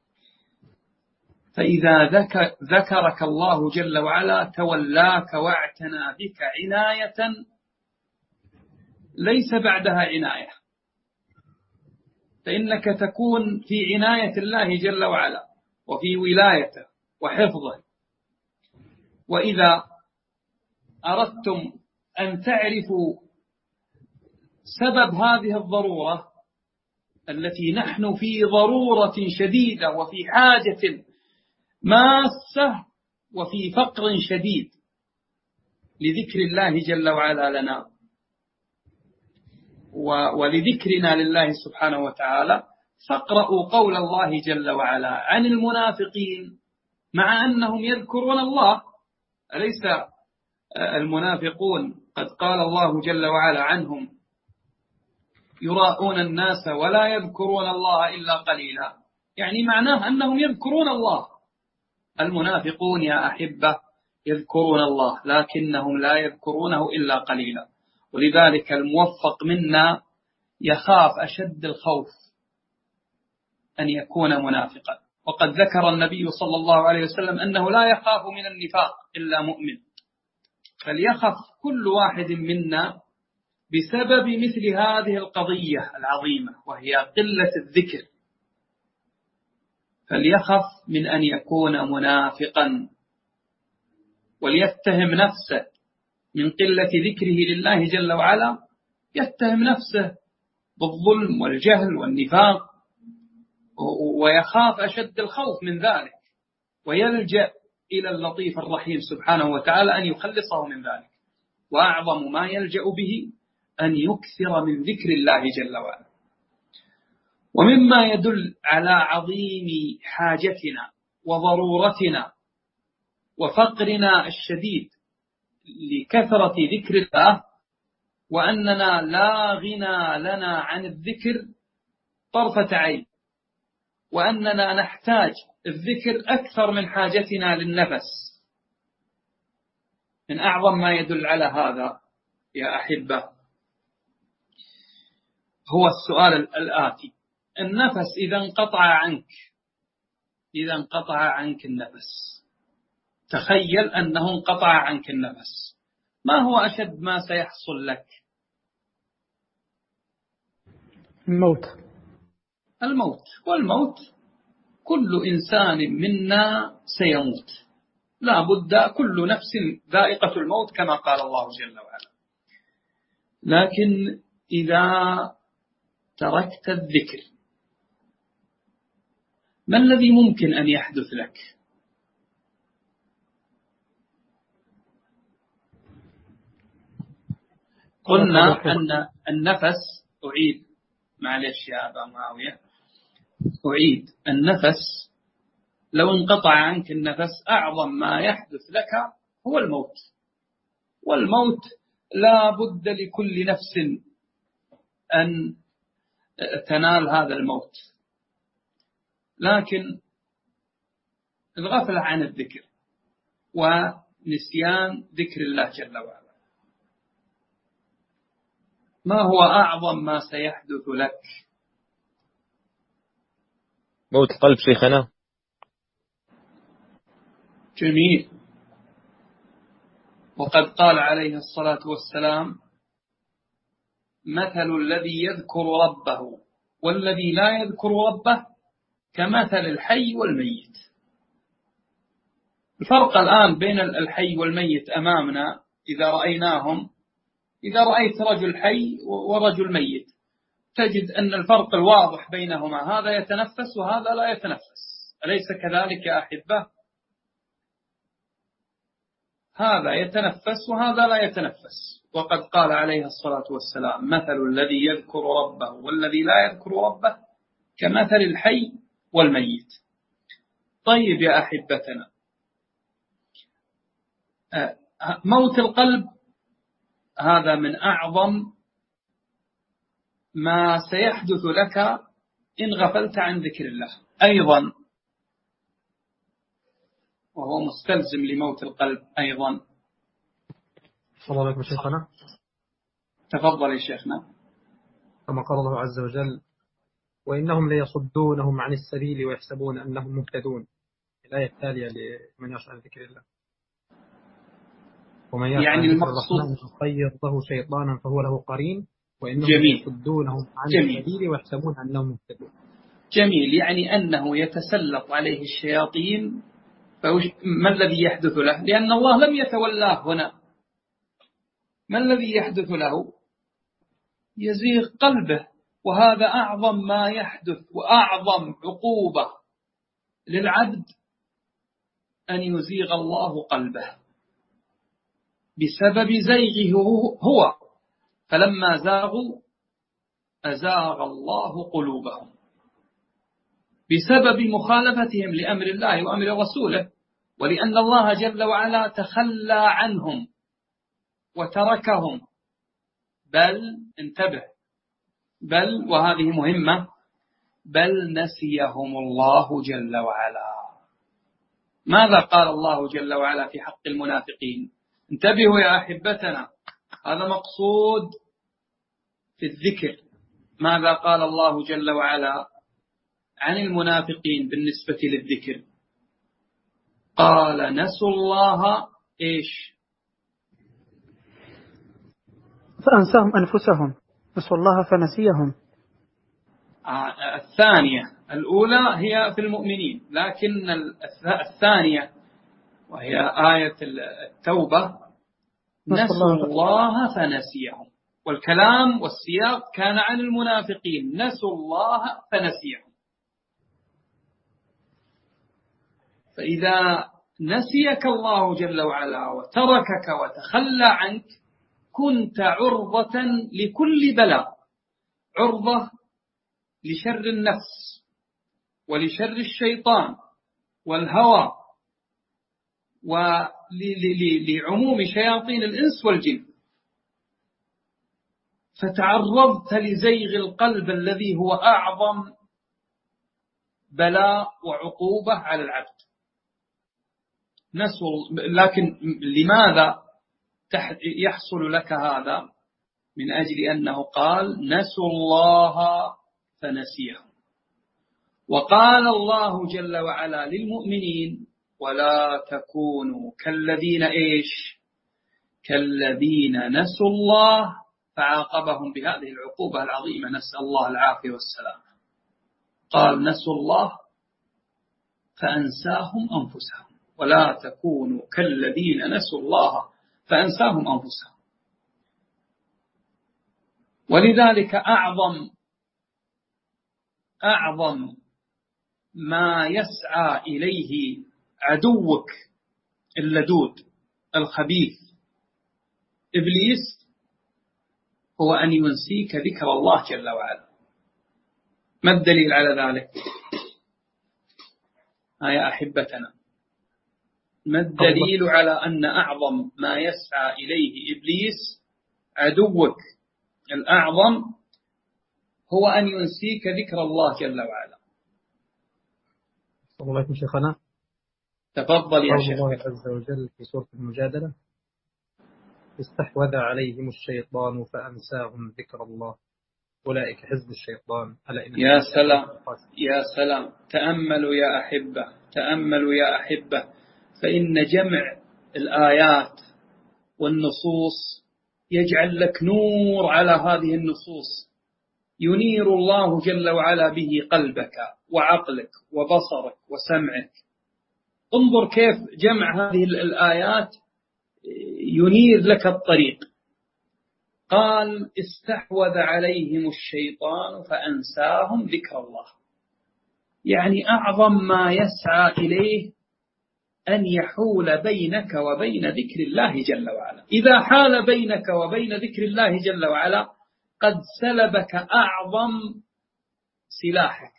فإذا ذكرك الله جل وعلا تولاك واعتنى بك عناية ليس بعدها عناية، فإنك تكون في عناية الله جل وعلا وفي ولايته وحفظه. وإذا أردتم أن تعرفوا سبب هذه الضرورة التي نحن في ضرورة شديدة وفي حاجة ماسة وفي فقر شديد لذكر الله جل وعلا لنا ولذكرنا لله سبحانه وتعالى، فاقرأوا قول الله جل وعلا عن المنافقين مع أنهم يذكرون الله. أليس المنافقون قد قال الله جل وعلا عنهم: يراءون الناس ولا يذكرون الله إلا قليلا، يعني معناه أنهم يذكرون الله. المنافقون يا أحبة يذكرون الله لكنهم لا يذكرونه إلا قليلا. ولذلك الموفق منا يخاف أشد الخوف أن يكون منافقا. وقد ذكر النبي صلى الله عليه وسلم أنه لا يخاف من النفاق إلا مؤمن. فليخف كل واحد منا بسبب مثل هذه القضية العظيمة وهي قلة الذكر، فليخف من أن يكون منافقا وليتهم نفسه من قلة ذكره لله جل وعلا، يتهم نفسه بالظلم والجهل والنفاق ويخاف أشد الخوف من ذلك، ويلجأ إلى اللطيف الرحيم سبحانه وتعالى أن يخلصه من ذلك. وأعظم ما يلجأ به أن يكثر من ذكر الله جل وعلا. ومما يدل على عظيم حاجتنا وضرورتنا وفقرنا الشديد لكثرة ذكر الله، وأننا لا غنى لنا عن الذكر طرفة عين، وأننا نحتاج الذكر أكثر من حاجتنا للنفس. من أعظم ما يدل على هذا يا أحبة هو السؤال الآتي: النفس إذا انقطع عنك النفس، تخيل أنه انقطع عنك النفس، ما هو أشد ما سيحصل لك؟ الموت. والموت كل إنسان منا سيموت، لا بد، كل نفس ذائقة الموت كما قال الله جل وعلا. لكن إذا تركت الذكر ما الذي ممكن أن يحدث لك؟ قلنا أن النفس، أعيد معلش يا أبا معاوية، أعيد النفس لو انقطع عنك النفس أعظم ما يحدث لك هو الموت، والموت لا بد لكل نفس أن تنال هذا الموت، لكن الغفلة عن الذكر ونسيان ذكر الله جل وعلا ما هو أعظم ما سيحدث لك؟ موت القلب شيخنا. جميل. وقد قال عليه الصلاة والسلام: مثل الذي يذكر ربه والذي لا يذكر ربه كمثل الحي والميت. الفرق الآن بين الحي والميت أمامنا إذا رأيناهم، إذا رأيت رجل حي ورجل ميت تجد أن الفرق الواضح بينهما، هذا يتنفس وهذا لا يتنفس، أليس كذلك يا أحبة؟ هذا يتنفس وهذا لا يتنفس. وقد قال عليه الصلاة والسلام: مثل الذي يذكر ربه والذي لا يذكر ربه كمثل الحي والميت. طيب يا أحبتنا، موت القلب هذا من أعظم ما سيحدث لك إن غفلت عن ذكر الله أيضا، وهو مستلزم لموت القلب أيضا. صلى الله عليكم شيخنا. تفضل يا شيخنا. كما قال الله عز وجل: وإنهم ليصدونهم عن السبيل ويحسبون أنهم مهتدون. الآية التالية لمن يشاء ذكر الله. ومن يعني المقصود يقيض له شيطانا فهو له قرين وإنهم يصدونهم عن السبيل ويحسبون أنهم مهتدون. جميل. يعني أنه يتسلط عليه الشياطين، ما الذي يحدث له؟ لأن الله لم يتولاه هنا. ما الذي يحدث له؟ يزيغ قلبه، وهذا أعظم ما يحدث وأعظم عقوبة للعبد، أن يزيغ الله قلبه بسبب زيغه هو. فلما زاغوا أزاغ الله قلوبهم بسبب مخالفتهم لأمر الله وأمر رسوله، ولأن الله جل وعلا تخلى عنهم وتركهم، بل انتبه، بل وهذه مهمة، بل نسيهم الله جل وعلا. ماذا قال الله جل وعلا في حق المنافقين؟ انتبهوا يا أحبتنا، هذا مقصود في الذكر. ماذا قال الله جل وعلا عن المنافقين بالنسبة للذكر؟ قال: نسوا الله إيش؟ فأنساهم أنفسهم، نسوا الله فنسيهم. الثانية، الأولى هي في المؤمنين، لكن الثانية وهي آية التوبة: نسوا الله فنسيهم. والكلام والسياق كان عن المنافقين، نسوا الله فنسيهم. فإذا نسيك الله جل وعلا وتركك وتخلى عنك كنت عرضة لكل بلاء، عرضة لشر النفس ولشر الشيطان والهوى ولعموم شياطين الإنس والجن. فتعرضت لزيغ القلب الذي هو أعظم بلاء وعقوبة على العبد. لكن لماذا يحصل لك هذا؟ من أجل أنه قال: نسوا الله فنسيهم. وقال الله جل وعلا للمؤمنين: ولا تكونوا كالذين إيش؟ كالذين نسوا الله فعاقبهم بهذه العقوبة العظيمة، نسأل الله العافية والسلام. قال: نسوا الله فأنساهم أنفسهم، ولا تكونوا كالذين نسوا الله فأنساهم أنفسهم. ولذلك أعظم ما يسعى إليه عدوك اللدود الخبيث إبليس هو أن ينسيك ذكر الله جل وعلا. ما الدليل على ذلك؟ يا أحبتنا، ما الدليل على أن أعظم ما يسعى إليه إبليس عدوك الأعظم هو أن ينسيك ذكر الله جل وعلا؟ الله عليكم شيخنا. تفضل يا شيخ. الله عز وجل في سورة المجادلة: استحوذ عليهم الشيطان فأنساهم ذكر الله أولئك حزب الشيطان. يا سلام يا سلام. تأملوا يا أحبة، تأملوا يا أحبة، فإن جمع الآيات والنصوص يجعل لك نور على هذه النصوص، ينير الله جل وعلا به قلبك وعقلك وبصرك وسمعك. انظر كيف جمع هذه الآيات ينير لك الطريق. قال استحوذ عليهم الشيطان فأنساهم ذكر الله، يعني أعظم ما يسعى إليه أن يحول بينك وبين ذكر الله جل وعلا. إذا حال بينك وبين ذكر الله جل وعلا قد سلبك أعظم سلاحك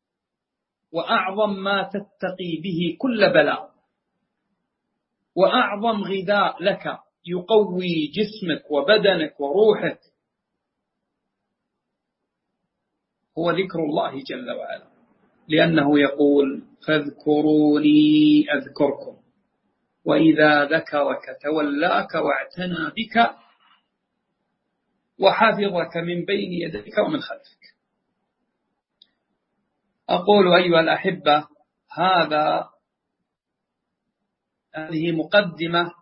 وأعظم ما تتقي به كل بلاء، وأعظم غذاء لك يقوي جسمك وبدنك وروحك هو ذكر الله جل وعلا، لأنه يقول فاذكروني أذكركم وإذا ذكرك تولاك واعتنى بك وحفظك من بين يديك ومن خلفك. أقول أيها الأحبة، هذه مقدمة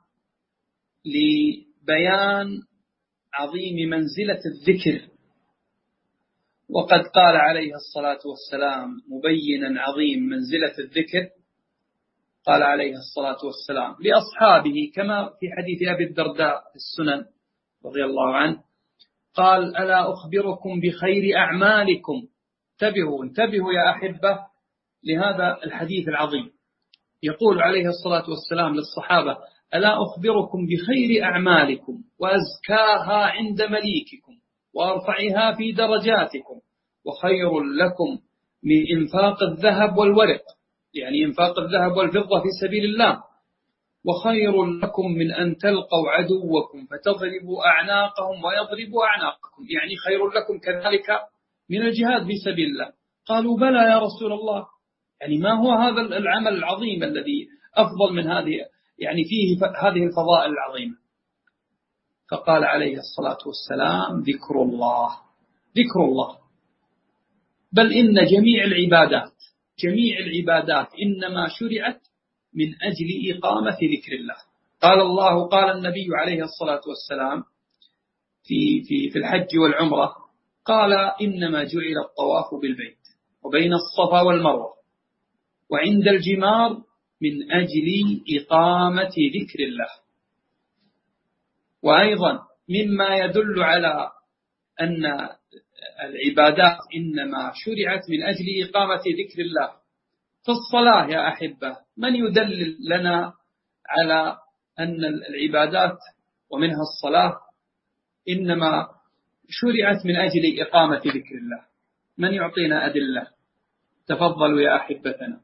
لبيان عظيم منزلة الذكر. وقد قال عليه الصلاة والسلام مبينا عظيم منزلة الذكر، قال عليه الصلاة والسلام لأصحابه كما في حديث أبي الدرداء في السنن رضي الله عنه، قال ألا أخبركم بخير أعمالكم؟ انتبهوا يا أحبة لهذا الحديث العظيم. يقول عليه الصلاة والسلام للصحابة ألا أخبركم بخير أعمالكم وأزكاها عند مليككم وأرفعها في درجاتكم وخير لكم من إنفاق الذهب والورق، يعني إنفاق الذهب والفضة في سبيل الله، وخير لكم من أن تلقوا عدوكم فتضربوا أعناقهم ويضربوا أعناقكم، يعني خير لكم كذلك من الجهاد في سبيل الله. قالوا بلى يا رسول الله، يعني ما هو هذا العمل العظيم الذي أفضل من هذه، يعني فيه هذه الفضائل العظيمة؟ فقال عليه الصلاة والسلام ذكر الله، ذكر الله. بل إن جميع العبادات إنما شرعت من أجل إقامة ذكر الله. قال النبي عليه الصلاة والسلام في الحج والعمرة، قال إنما جعل الطواف بالبيت وبين الصفا والمروة وعند الجمار من أجل إقامة ذكر الله. وأيضا مما يدل على أن العبادات إنما شرعت من أجل إقامة ذكر الله في الصلاة يا أحبة. من يدلل لنا على أن العبادات ومنها الصلاة إنما شرعت من أجل إقامة ذكر الله؟ من يعطينا أدلة؟ تفضلوا يا أحبتنا.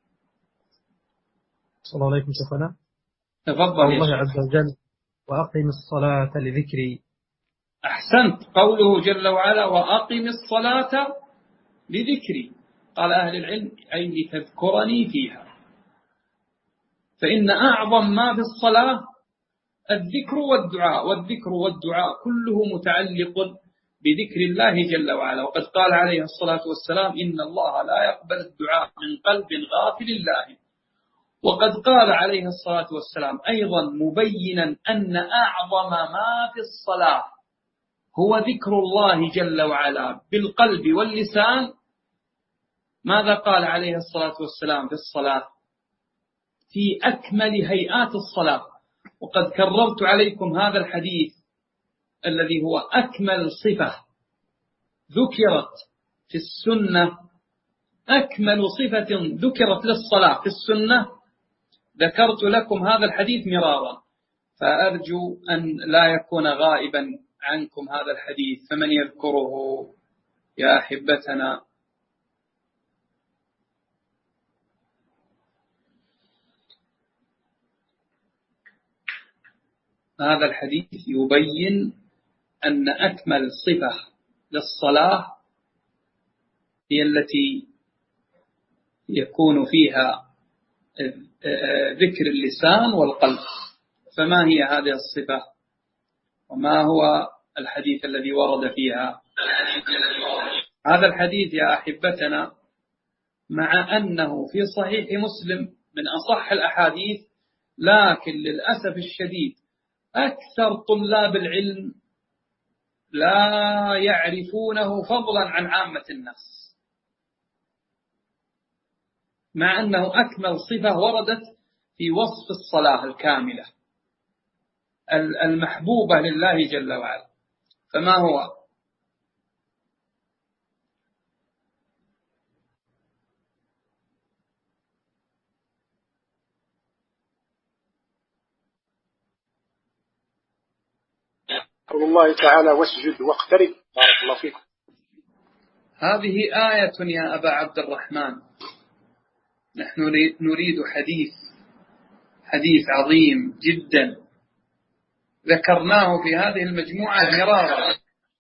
صلى الله عليكم شيخنا. تفضل. الله عز وجل وأقم الصلاة لذكري. أحسنت. قوله جل وعلا وأقم الصلاة لذكري، قال أهل العلم أي لتذكرني فيها. فإن أعظم ما في الصلاة الذكر والدعاء، والذكر والدعاء كله متعلق بذكر الله جل وعلا. وقد قال عليه الصلاة والسلام إن الله لا يقبل الدعاء من قلب غافل الله. وقد قال عليه الصلاة والسلام أيضا مبينا أن أعظم ما في الصلاة هو ذكر الله جل وعلا بالقلب واللسان ماذا قال عليه الصلاة والسلام في الصلاة؟ في أكمل هيئات الصلاة، وقد كررت عليكم هذا الحديث الذي هو أكمل صفة ذكرت في السنة، أكمل صفة ذكرت للصلاة في السنة، ذكرت لكم هذا الحديث مرارا، فأرجو أن لا يكون غائبا عنكم هذا الحديث، فمن يذكره يا أحبتنا؟ هذا الحديث يبين أن أكمل صفة للصلاة هي التي يكون فيها ذكر اللسان والقلب. فما هي هذه الصفة وما هو الحديث الذي ورد فيها؟ هذا الحديث يا أحبتنا مع أنه في صحيح مسلم من أصح الأحاديث، لكن للأسف الشديد أكثر طلاب العلم لا يعرفونه فضلا عن عامة الناس، مع أنه أكمل صفة وردت في وصف الصلاة الكاملة المحبوبة لله جل وعلا. فما هو؟ قول الله تعالى واسجد واقترب. بارك الله فيكم. هذه آية يا أبا عبد الرحمن، نحن نريد حديث عظيم جدا ذكرناه في هذه المجموعة مرارا.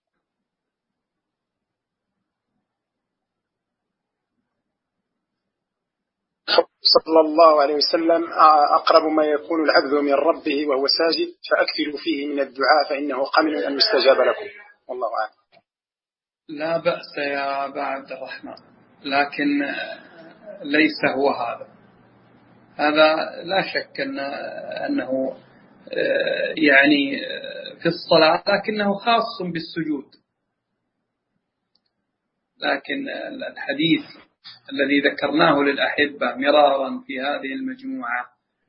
صلى الله عليه وسلم أقرب ما يكون العبد من ربه وهو ساجد فأكثروا فيه من الدعاء فإنه قمن أن يستجاب لكم. والله أعلم. لا بأس يا أبا عبد الرحمن، لكن ليس هو هذا لا شك أنه يعني في الصلاة، لكنه خاص بالسجود. لكن الحديث الذي ذكرناه للأحبة مرارا في هذه المجموعة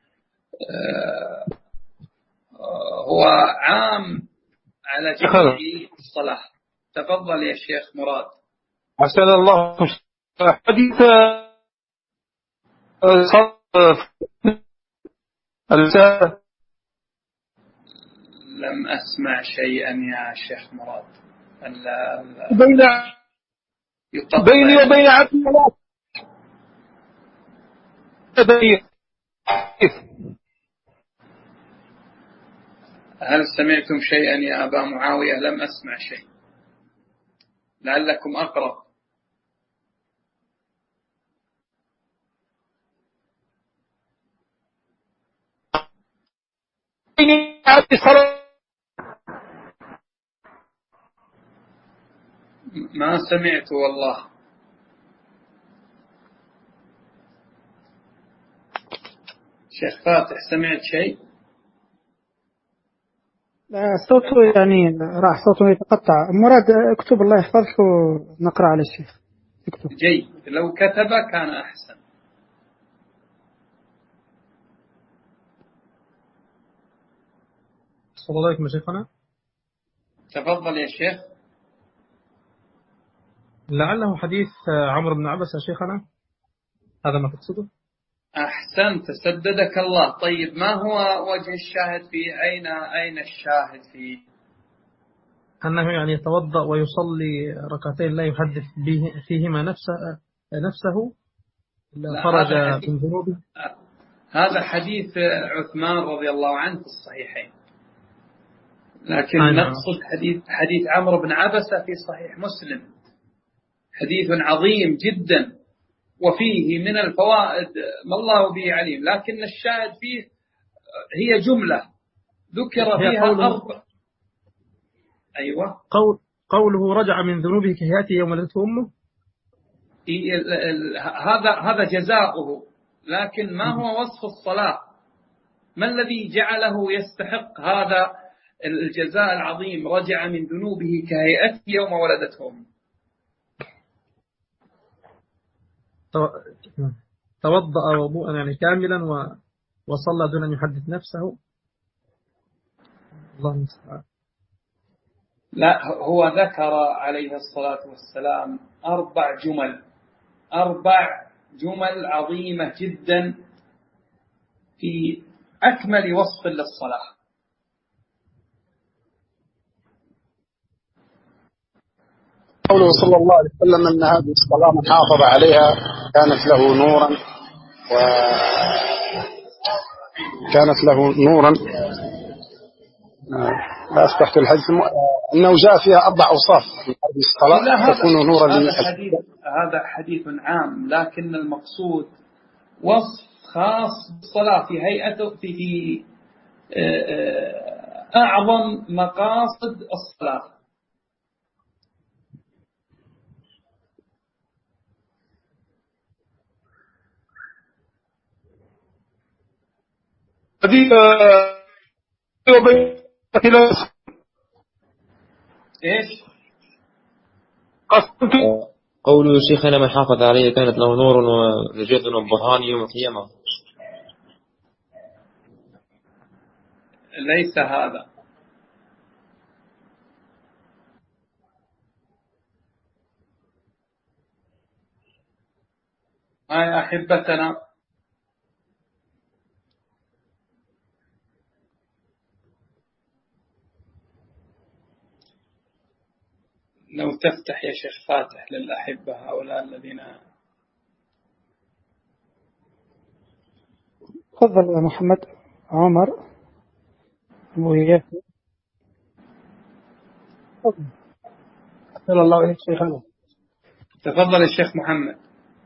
هو عام على جميع الصلاة. تفضل يا شيخ مراد. أحسن الله حديث لم أسمع شيئا يا شيخ مراد. بيني وبين عبد الله هل سمعتم شيئا يا أبا معاوية؟ لم أسمع شيء، لعلكم أقرب. ما سمعت والله. شيخ فاتح سمعت شيء؟ صوته يعني راح، صوته يتقطع. مراد اكتب الله يحفظك ونقرأ على الشيخ. اكتب. جيد، لو كتب كان أحسن. صلى الله عليكم يا شيخنا. تفضل يا شيخ. لعله حديث عمرو بن عبس يا شيخنا، هذا ما تقصده؟ أحسنت، سددك الله. طيب ما هو وجه الشاهد فيه؟ أين الشاهد فيه؟ أنه يعني يتوضأ ويصلي ركعتين لا يحدث فيهما نفسه إلا خرج من ذنوبه. هذا حديث عثمان رضي الله عنه في الصحيحين، لكن نقصد حديث عمرو بن عبسة في صحيح مسلم، حديث عظيم جدا وفيه من الفوائد ما الله به عليم، لكن الشاهد فيه هي جملة ذكر فيها أربع. أيوة، قوله رجع من ذنوبه كهياته يوم ولدته أمه. هذا جزاؤه، لكن ما هو وصف الصلاة؟ ما الذي جعله يستحق هذا الجزاء العظيم؟ رجع من ذنوبه كهيئته يوم ولدته أمه. توضأ وضوءا يعني كاملا وصلى دون أن يحدث نفسه. الله المستعان. لا، هو ذكر عليه الصلاة والسلام 4 جمل عظيمة جدا في أكمل وصف للصلاة. قوله صلى الله عليه وسلم أن هذه الصلاة من حافظ عليها كانت له نورا لا أصبحت الحديث أنه جاء فيها 4 أوصاف هذه الصلاة تكون نورا هذا حديث عام، لكن المقصود وصف خاص بالصلاة في هيئته في أعظم مقاصد الصلاة. إيش؟ قوله شيخنا من حافظ عليه كانت له نور ونجاة وبرهان يوم القيامة. ليس هذا. يا أحبتنا، لو تفتح يا شيخ فاتح للأحبة هؤلاء الذين. تفضل يا محمد عمر أبو ياسر. صلى الله عليه وسلم. تفضل الشيخ محمد.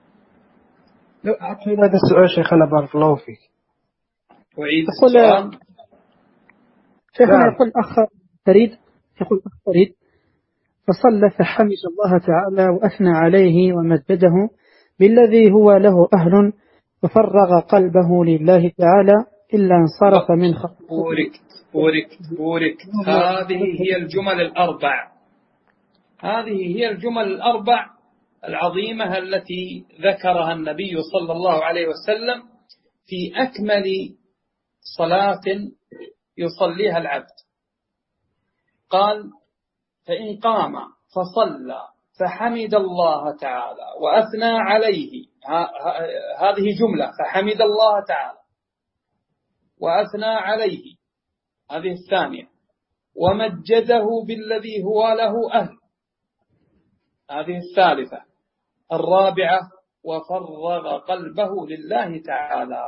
أعطي هذا السؤال شيخنا بارك الله فيك. وعيد السؤال. شيخنا يقول أخ فريد فصلى فحمد الله تعالى وأثنى عليه ومجده بالذي هو له أهل وفرغ قلبه لله تعالى إلا انصرف من بوركت. هذه هي الجمل الأربع العظيمة التي ذكرها النبي صلى الله عليه وسلم في أكمل صلاة يصليها العبد. قال: فإن قام فصلى فحمد الله تعالى وأثنى عليه. هذه جملة، فحمد الله تعالى وأثنى عليه، هذه الثانية. ومجده بالذي هو له أهل، هذه الثالثة. الرابعة: وفرغ قلبه لله تعالى.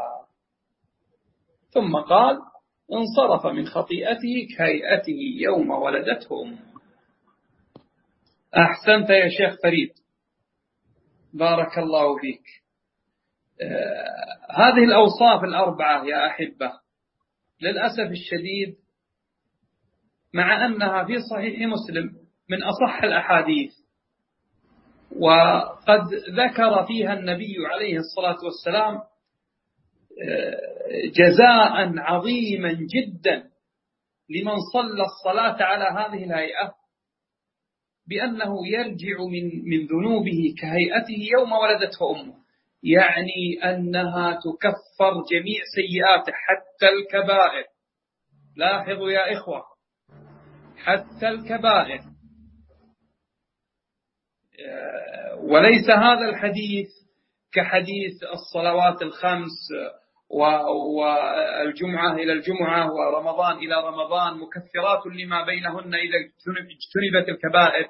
ثم قال: انصرف من خطيئته كهيئته يوم ولدته أمه. أحسنت يا شيخ فريد، بارك الله فيك. هذه الأوصاف الأربعة يا أحبة للأسف الشديد، مع أنها في صحيح مسلم من أصح الأحاديث، وقد ذكر فيها النبي عليه الصلاة والسلام جزاء عظيما جدا لمن صلى الصلاة على هذه الهيئة، بأنه يرجع من ذنوبه كهيئته يوم ولدته أمه، يعني أنها تكفر جميع سيئاته حتى الكبائر. لاحظوا يا إخوة، حتى الكبائر. وليس هذا الحديث كحديث الصلوات الخمس والجمعة إلى الجمعة ورمضان إلى رمضان مكفرات لما بينهن إذا اجتنبت الكبائر.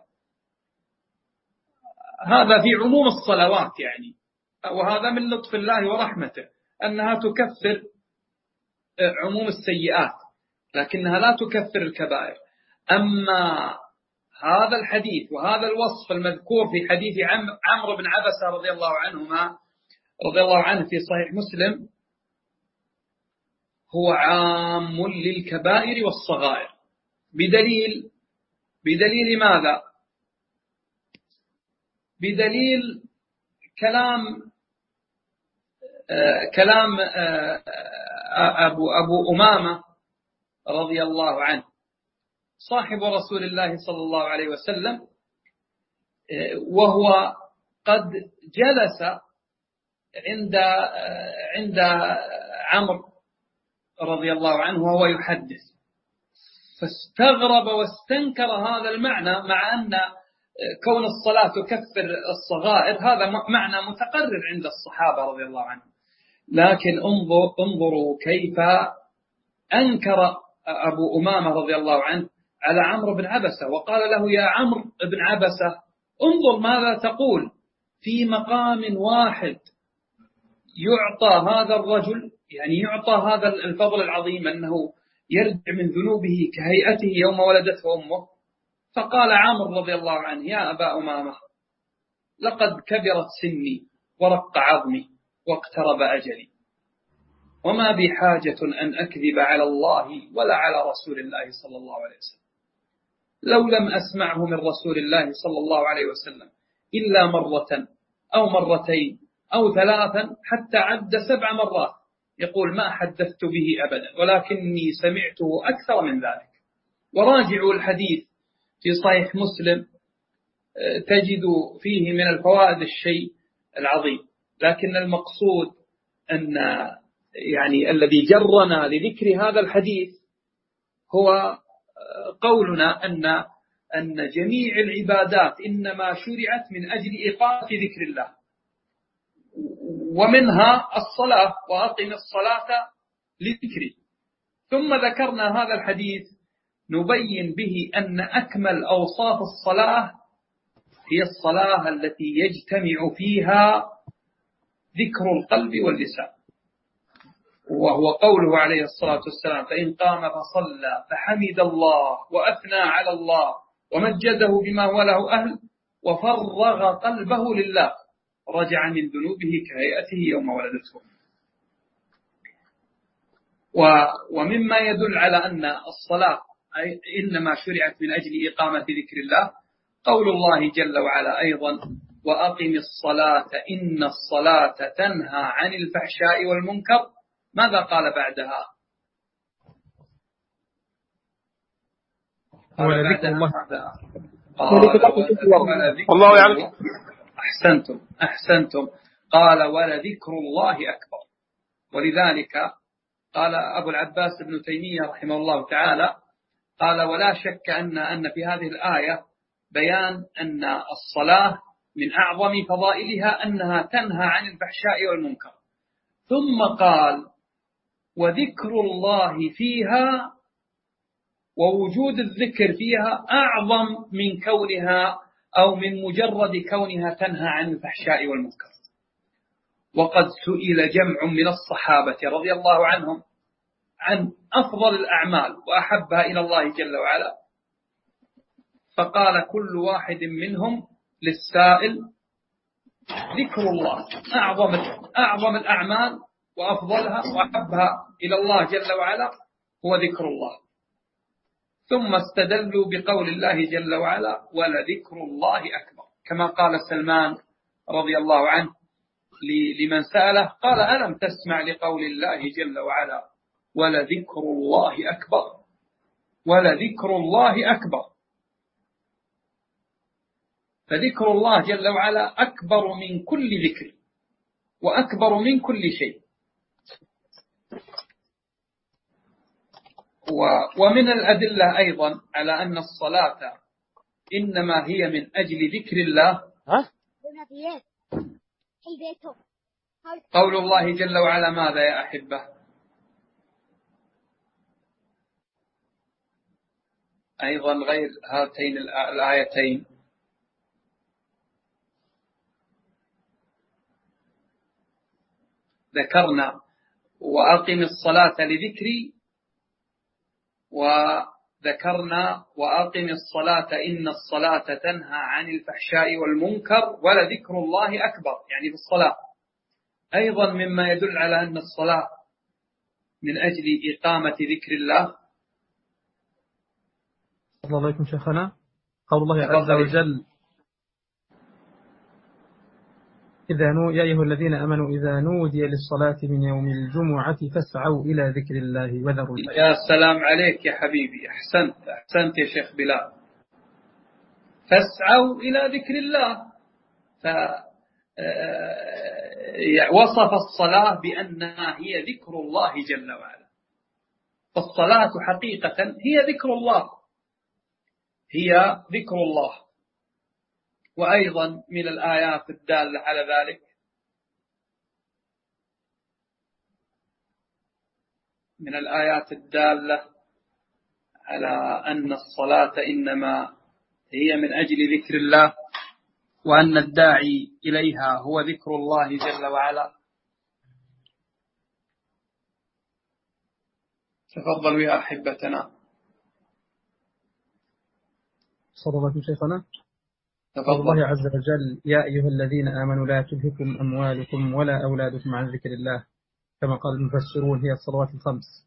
هذا في عموم الصلوات يعني، وهذا من لطف الله ورحمته أنها تكفر عموم السيئات، لكنها لا تكفر الكبائر. أما هذا الحديث وهذا الوصف المذكور في حديث عمرو بن عبسة رضي الله عنه في صحيح مسلم هو عام للكبائر والصغائر. بدليل ماذا؟ بدليل كلام أبو أمامة رضي الله عنه صاحب رسول الله صلى الله عليه وسلم، وهو قد جلس عند عمرو رضي الله عنه وهو يحدث، فاستغرب واستنكر هذا المعنى، مع أن كون الصلاة تكفر الصغائر هذا معنى متقرر عند الصحابة رضي الله عنهم. لكن انظروا كيف أنكر أبو أمامة رضي الله عنه على عمرو بن عبسة، وقال له: يا عمرو بن عبسة، انظر ماذا تقول في مقام واحد يعطى هذا الرجل، يعني يعطى هذا الفضل العظيم أنه يرجع من ذنوبه كهيئته يوم ولدته أمه. فقال عمرو رضي الله عنه: يا أبا أمامة، لقد كبرت سني ورق عظمي واقترب أجلي، وما بي حاجة أن أكذب على الله ولا على رسول الله صلى الله عليه وسلم، لو لم أسمعه من رسول الله صلى الله عليه وسلم إلا مرة أو مرتين أو ثلاثا حتى عد 7 مرات يقول: ما حدثت به أبدا، ولكني سمعته أكثر من ذلك. وراجعوا الحديث في صحيح مسلم تجد فيه من الفوائد الشيء العظيم. لكن المقصود أن يعني الذي جرنا لذكر هذا الحديث هو قولنا أن جميع العبادات إنما شرعت من أجل إقامة ذكر الله، ومنها الصلاة: وأقم الصلاة لذكري. ثم ذكرنا هذا الحديث نبين به أن أكمل أوصاف الصلاة هي الصلاة التي يجتمع فيها ذكر القلب واللسان، وهو قوله عليه الصلاة والسلام: فإن قام فصلى فحمد الله وأثنى على الله ومجده بما هو له أهل وفرغ قلبه لله رجع من ذنوبه كهيئته يوم ولدته. ومما يدل على أن الصلاة إنما شرعت من أجل إقامة ذكر الله قول الله جل وعلا أيضا: وأقم الصلاة إن الصلاة تنهى عن الفحشاء والمنكر. ماذا قال بعدها؟ الله يعلم. أحسنتم. قال: ولذكر الله أكبر. ولذلك قال أبو العباس ابن تيمية رحمه الله تعالى قال: ولا شك أن في هذه الآية بيان أن الصلاة من أعظم فضائلها أنها تنهى عن الفحشاء والمنكر. ثم قال: وذكر الله فيها ووجود الذكر فيها أعظم من كونها أو من مجرد كونها تنهى عن الفحشاء والمنكر. وقد سئل جمع من الصحابة رضي الله عنهم عن أفضل الأعمال وأحبها إلى الله جل وعلا، فقال كل واحد منهم للسائل: ذكر الله. أعظم الأعمال وأفضلها وأحبها إلى الله جل وعلا هو ذكر الله. ثم استدلوا بقول الله جل وعلا: ولذكر الله أكبر، كما قال سلمان رضي الله عنه لمن سأله قال: ألم تسمع لقول الله جل وعلا: ولذكر الله أكبر. ولذكر الله أكبر. فذكر الله جل وعلا أكبر من كل ذكر وأكبر من كل شيء. ومن الأدلة أيضا على أن الصلاة إنما هي من أجل ذكر الله قول الله جل وعلا: ماذا يا أحبة؟ أيضا غير هاتين الآيتين: ذكرنا وأقم الصلاة لذكري، وذكرنا وأقم الصلاة إن الصلاة تنهى عن الفحشاء والمنكر ولذكر الله أكبر، يعني في الصلاة. أيضا مما يدل على أن الصلاة من أجل إقامة ذكر الله. الله عليكم شيخنا. قول الله عز وجل: يا أيها الذين آمنوا إذا نودي للصلاة من يوم الجمعة فاسعوا إلى ذكر الله وذروا البيع. يا سلام عليك يا حبيبي، أحسنت يا شيخ بلال. فاسعوا إلى ذكر الله. وصف الصلاة بأنها هي ذكر الله جل وعلا. فالصلاة حقيقة هي ذكر الله، هي ذكر الله. وأيضا من الآيات الدالة على ذلك من الآيات الدالة على أن الصلاة إنما هي من أجل ذكر الله، وأن الداعي إليها هو ذكر الله جل وعلا. تفضلوا يا أحبتنا. صدقكم شيخنا. تفضل. الله عز وجل: يا أيها الذين آمنوا لا تلهكم أموالكم ولا أولادكم عن ذكر الله، كما قال المفسرون هي الصلوات الخمس.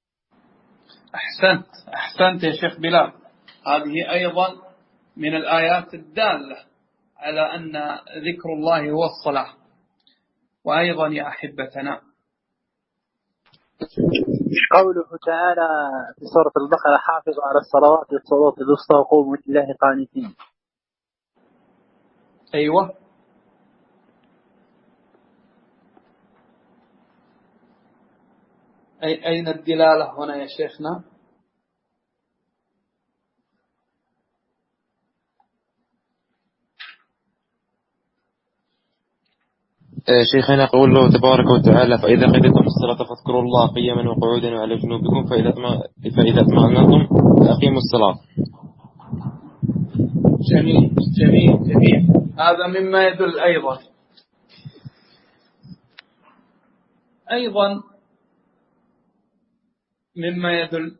أحسنت يا شيخ بلال. هذه أيضا من الآيات الدالة على أن ذكر الله هو الصلاة. وأيضا يا أحبتنا قوله تعالى في سورة البقرة: حافظوا على الصلوات والصلاة الوسطى وقوموا لله قانتين. أيوة. أين الدلالة هنا يا شيخنا؟ شيخنا قول له تبارك وتعالى: فإذا قضيتم الصلاة فاذكروا الله قياما وقعودا وعلى جنوبكم فإذا اطمأننتم فأقيموا الصلاة. جميل جميل جميل. هذا مما يدل أيضا مما يدل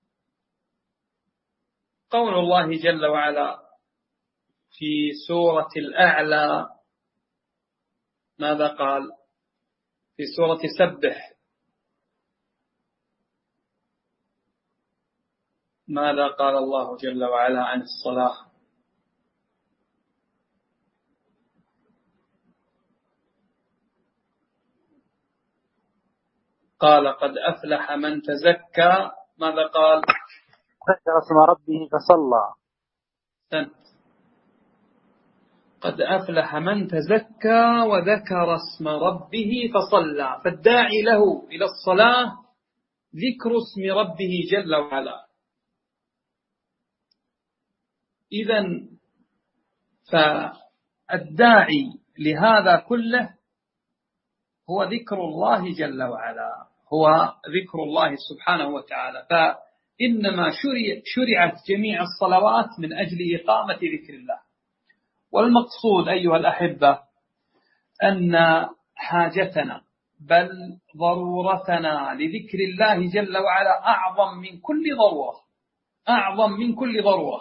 قول الله جل وعلا في سورة الأعلى. ماذا قال في سورة سبح؟ ماذا قال الله جل وعلا عن الصلاة؟ قال: قد أفلح من تزكى. ماذا قال؟ ذكر اسم ربه فصلى. قد أفلح من تزكى وذكر اسم ربه فصلى. فالداعي له إلى الصلاة ذكر اسم ربه جل وعلا. إذن فالداعي لهذا كله هو ذكر الله جل وعلا، هو ذكر الله سبحانه وتعالى. فإنما شرعت جميع الصلوات من أجل إقامة ذكر الله. والمقصود أيها الأحبة أن حاجتنا بل ضرورتنا لذكر الله جل وعلا أعظم من كل ضرورة، أعظم من كل ضرورة.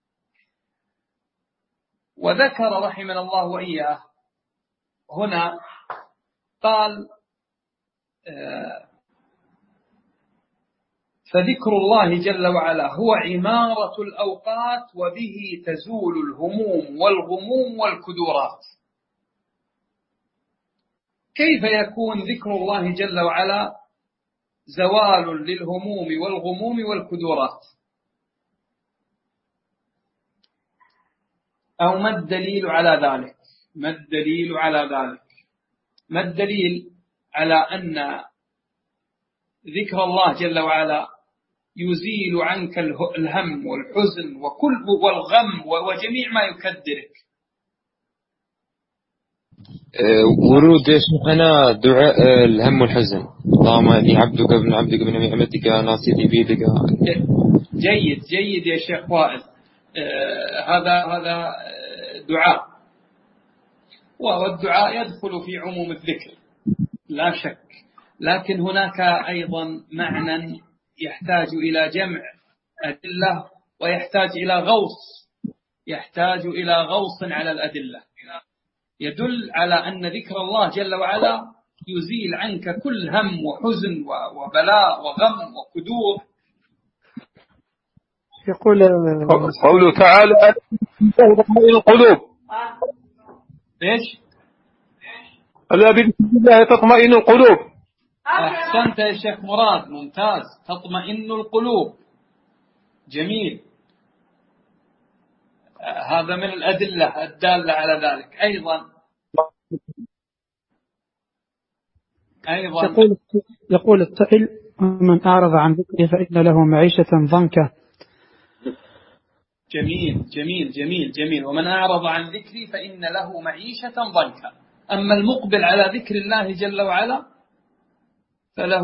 وذكر رحمنا الله وإياه هنا قال: فذكر الله جل وعلا هو عمارة الأوقات وبه تزول الهموم والغموم والكدورات. كيف يكون ذكر الله جل وعلا زوال للهموم والغموم والكدورات؟ أو ما الدليل على ذلك؟ ما الدليل على ذلك؟ ما الدليل على أن ذكر الله جل وعلا يزيل عنك الهم والحزن والغم وجميع ما يكدرك؟ ورود شيخنا دعاء الهم والحزن: اللهم اني عبدك ابن عبدك ابن امتك ناصيتي بيدك. جيد يا شيخ وائل. هذا دعاء، والدعاء يدخل في عموم الذكر لا شك، لكن هناك أيضا معنى يحتاج إلى جمع أدلة ويحتاج إلى غوص على الأدلة، يدل على أن ذكر الله جل وعلا يزيل عنك كل هم وحزن وبلاء وغم وكدور. يقول قوله تعالى: تطمئن القلوب. ايش؟ ألا بذكر الله تطمئن القلوب. أحسنت يا شيخ مراد، ممتاز. تطمئن القلوب، جميل. هذا من الأدلة الدالة على ذلك. أيضا أيضا يقول السائل: من أعرض عن ذكري فإن له معيشة ضنكا. جميل جميل جميل جميل. ومن أعرض عن ذكري فإن له معيشة ضنكا. أما المقبل على ذكر الله جل وعلا فله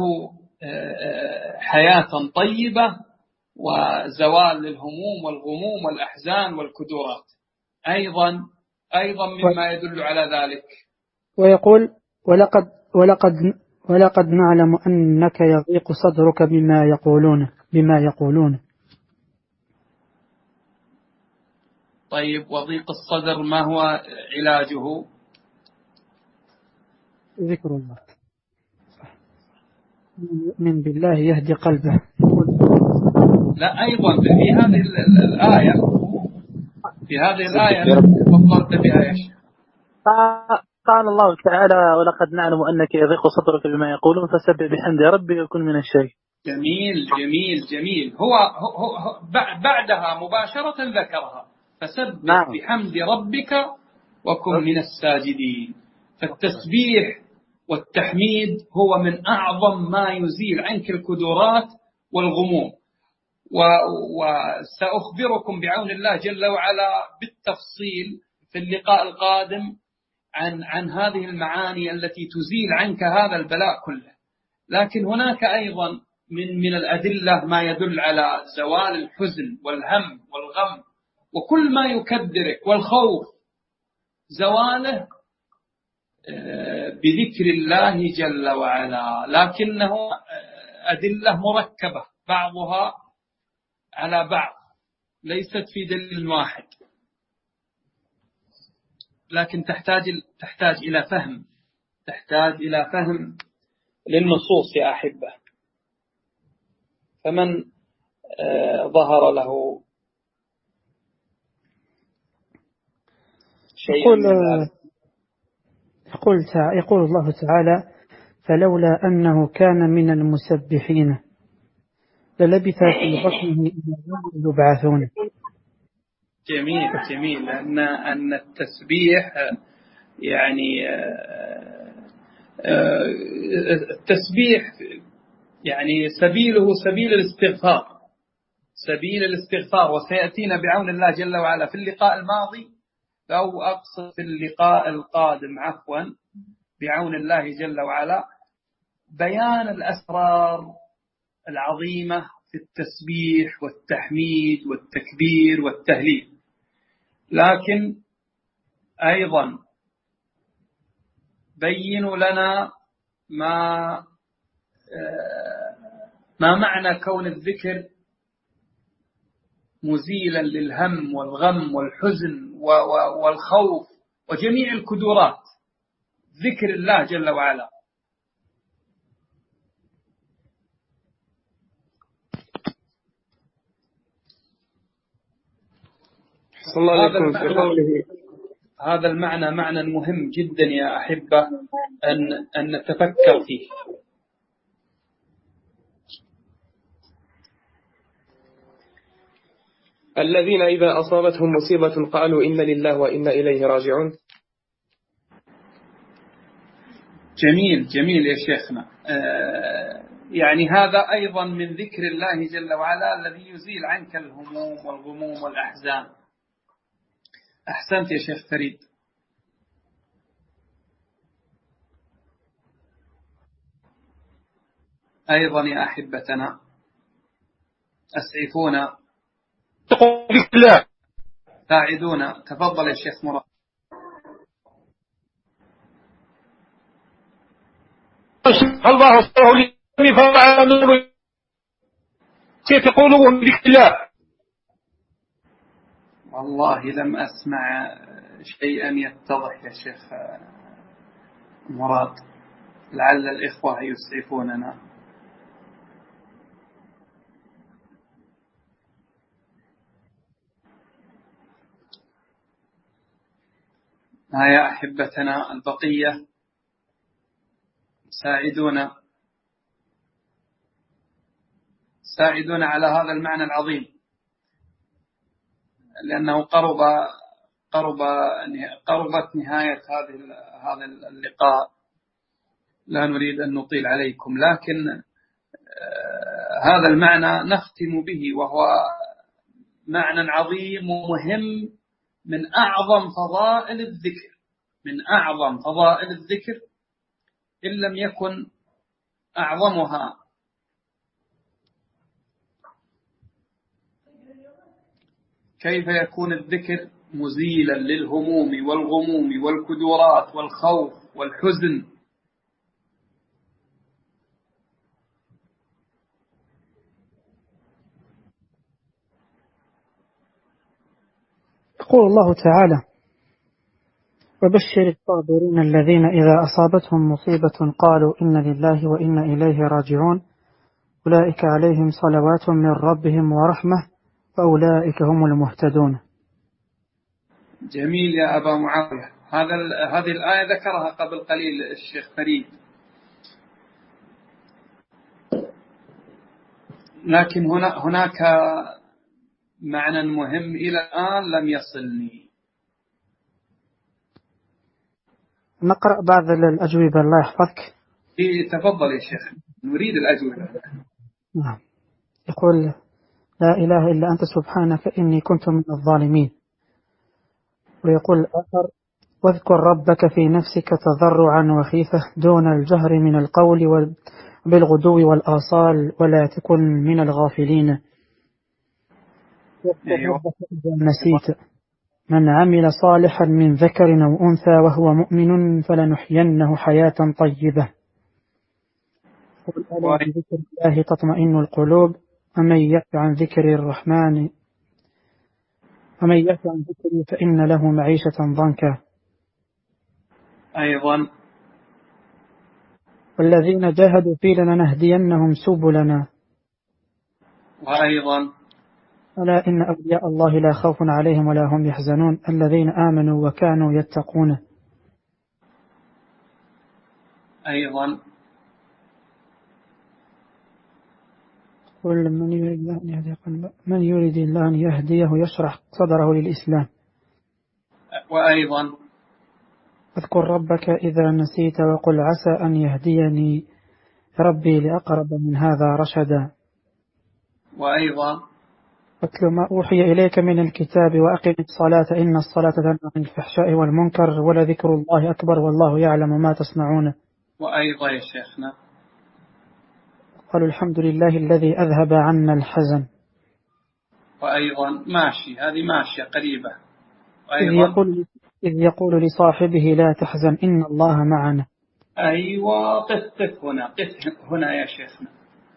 حياة طيبة وزوال للهموم والغموم والأحزان والكدورات. أيضا مما يدل على ذلك. ويقول: ولقد نعلم أنك يضيق صدرك بما يقولون. طيب، وضيق الصدر ما هو علاجه؟ ذكر الله. من بالله يهدي قلبه. لا، أيضا في هذه الآية فضلت بها يا شيخ. قال الله تعالى: ولقد نعلم أنك يضيق صدرك بما يقولون فسبح بحمد ربك وكن من الشاكرين. جميل جميل جميل. هو بعدها مباشرة ذكرها: فسبح بحمد ربك وكن من الساجدين. فالتسبيح والتحميد هو من أعظم ما يزيل عنك الكدورات والغموم. وسأخبركم بعون الله جل وعلا بالتفصيل في اللقاء القادم عن هذه المعاني التي تزيل عنك هذا البلاء كله. لكن هناك أيضا من الأدلة ما يدل على زوال الحزن والهم والغم وكل ما يكدرك والخوف، زواله بذكر الله جل وعلا. لكنه أدلة مركبة بعضها على بعض، ليست في دليل واحد، لكن تحتاج إلى فهم للنصوص يا أحبة. فمن ظهر له شيء يقول الله تعالى: فلولا أنه كان من المسبحين للبث في بطنه إلى يوم يبعثون. جميل جميل. أن التسبيح يعني التسبيح يعني سبيله سبيل الاستغفار. وسيأتينا بعون الله جل وعلا في اللقاء الماضي، أو أقصد في اللقاء القادم عفوا بعون الله جل وعلا، بيان الأسرار العظيمة في التسبيح والتحميد والتكبير والتهليل. لكن أيضا بينوا لنا ما معنى كون الذكر مزيلا للهم والغم والحزن والخوف وجميع الكدورات، ذكر الله جل وعلا. هذا المعنى معنى مهم جدا يا أحبة أن نتفكر فيه. الذين إذا أصابتهم مصيبة قالوا إنا لله وإنا إليه راجعون. جميل جميل يا شيخنا. يعني هذا أيضا من ذكر الله جل وعلا الذي يزيل عنك الهموم والغموم والأحزان. أحسنت يا شيخ فريد. أيضا يا أحبتنا أسعفونا ساعدونا. تفضل يا شيخ مراد. الله أصبره لي فوعى نور كيف قلوبهم بذكر الله. والله لم أسمع شيئا يتضح يا شيخ مراد، لعل الإخوة يسعفوننا. يا أحبتنا البقية ساعدونا على هذا المعنى العظيم، لأنه قربت نهاية هذا اللقاء، لا نريد أن نطيل عليكم، لكن هذا المعنى نختم به، وهو معنى عظيم ومهم، من أعظم فضائل الذكر، من أعظم فضائل الذكر إن لم يكن أعظمها. كيف يكون الذكر مزيلا للهموم والغموم والكدورات والخوف والحزن؟ يقول الله تعالى: وبشر الصابرين الذين إذا أصابتهم مصيبة قالوا إن لله وإنا إليه راجعون أولئك عليهم صلوات من ربهم ورحمة وأولئك هم المهتدون. جميل يا أبا معاوية. هذه الآية ذكرها قبل قليل الشيخ فريد، لكن هناك معنى مهم إلى الآن لم يصلني. نقرأ بعض الأجوبة الله يحفظك. تفضل يا شيخ، نريد الأجوبة. نعم. يقول: لا إله إلا أنت سبحانك إني كنت من الظالمين. ويقول الآخر: واذكر ربك في نفسك تضرعا وخيفة دون الجهر من القول بالغدو والآصال ولا تكن من الغافلين. واذكر ربك إذا نسيت من عمل صالحا من ذكر أو أنثى وهو مؤمن فلنحيينه حياة طيبة. قل ألا بذكر الله تطمئن القلوب ومن يعش عن ذكر الرحمن فإن له معيشة ضنكا. أيضا: والذين جاهدوا فينا لنهدينهم سبلنا. وأيضا: ألا إن أولياء الله لا خوف عليهم ولا هم يحزنون الذين آمنوا وكانوا يتقون. أيضا: قل من يريد الله أن يهديه يشرح صدره للإسلام. وأيضا: اذكر ربك إذا نسيت وقل عسى أن يهديني ربي لأقرب من هذا رشدا. وأيضا: اتل ما أوحي إليك من الكتاب وأقم الصلاة إن الصلاة تنهى عن الفحشاء والمنكر ولذكر الله أكبر والله يعلم ما تصنعون. وأيضا يا شيخنا: قالوا الحمد لله الذي أذهب عنا الحزن. وأيضا ماشي، هذه ماشية قريبة. وأيضا: إذ يقول لصاحبه لا تحزن إن الله معنا. أيوة، قف هنا يا شيخنا،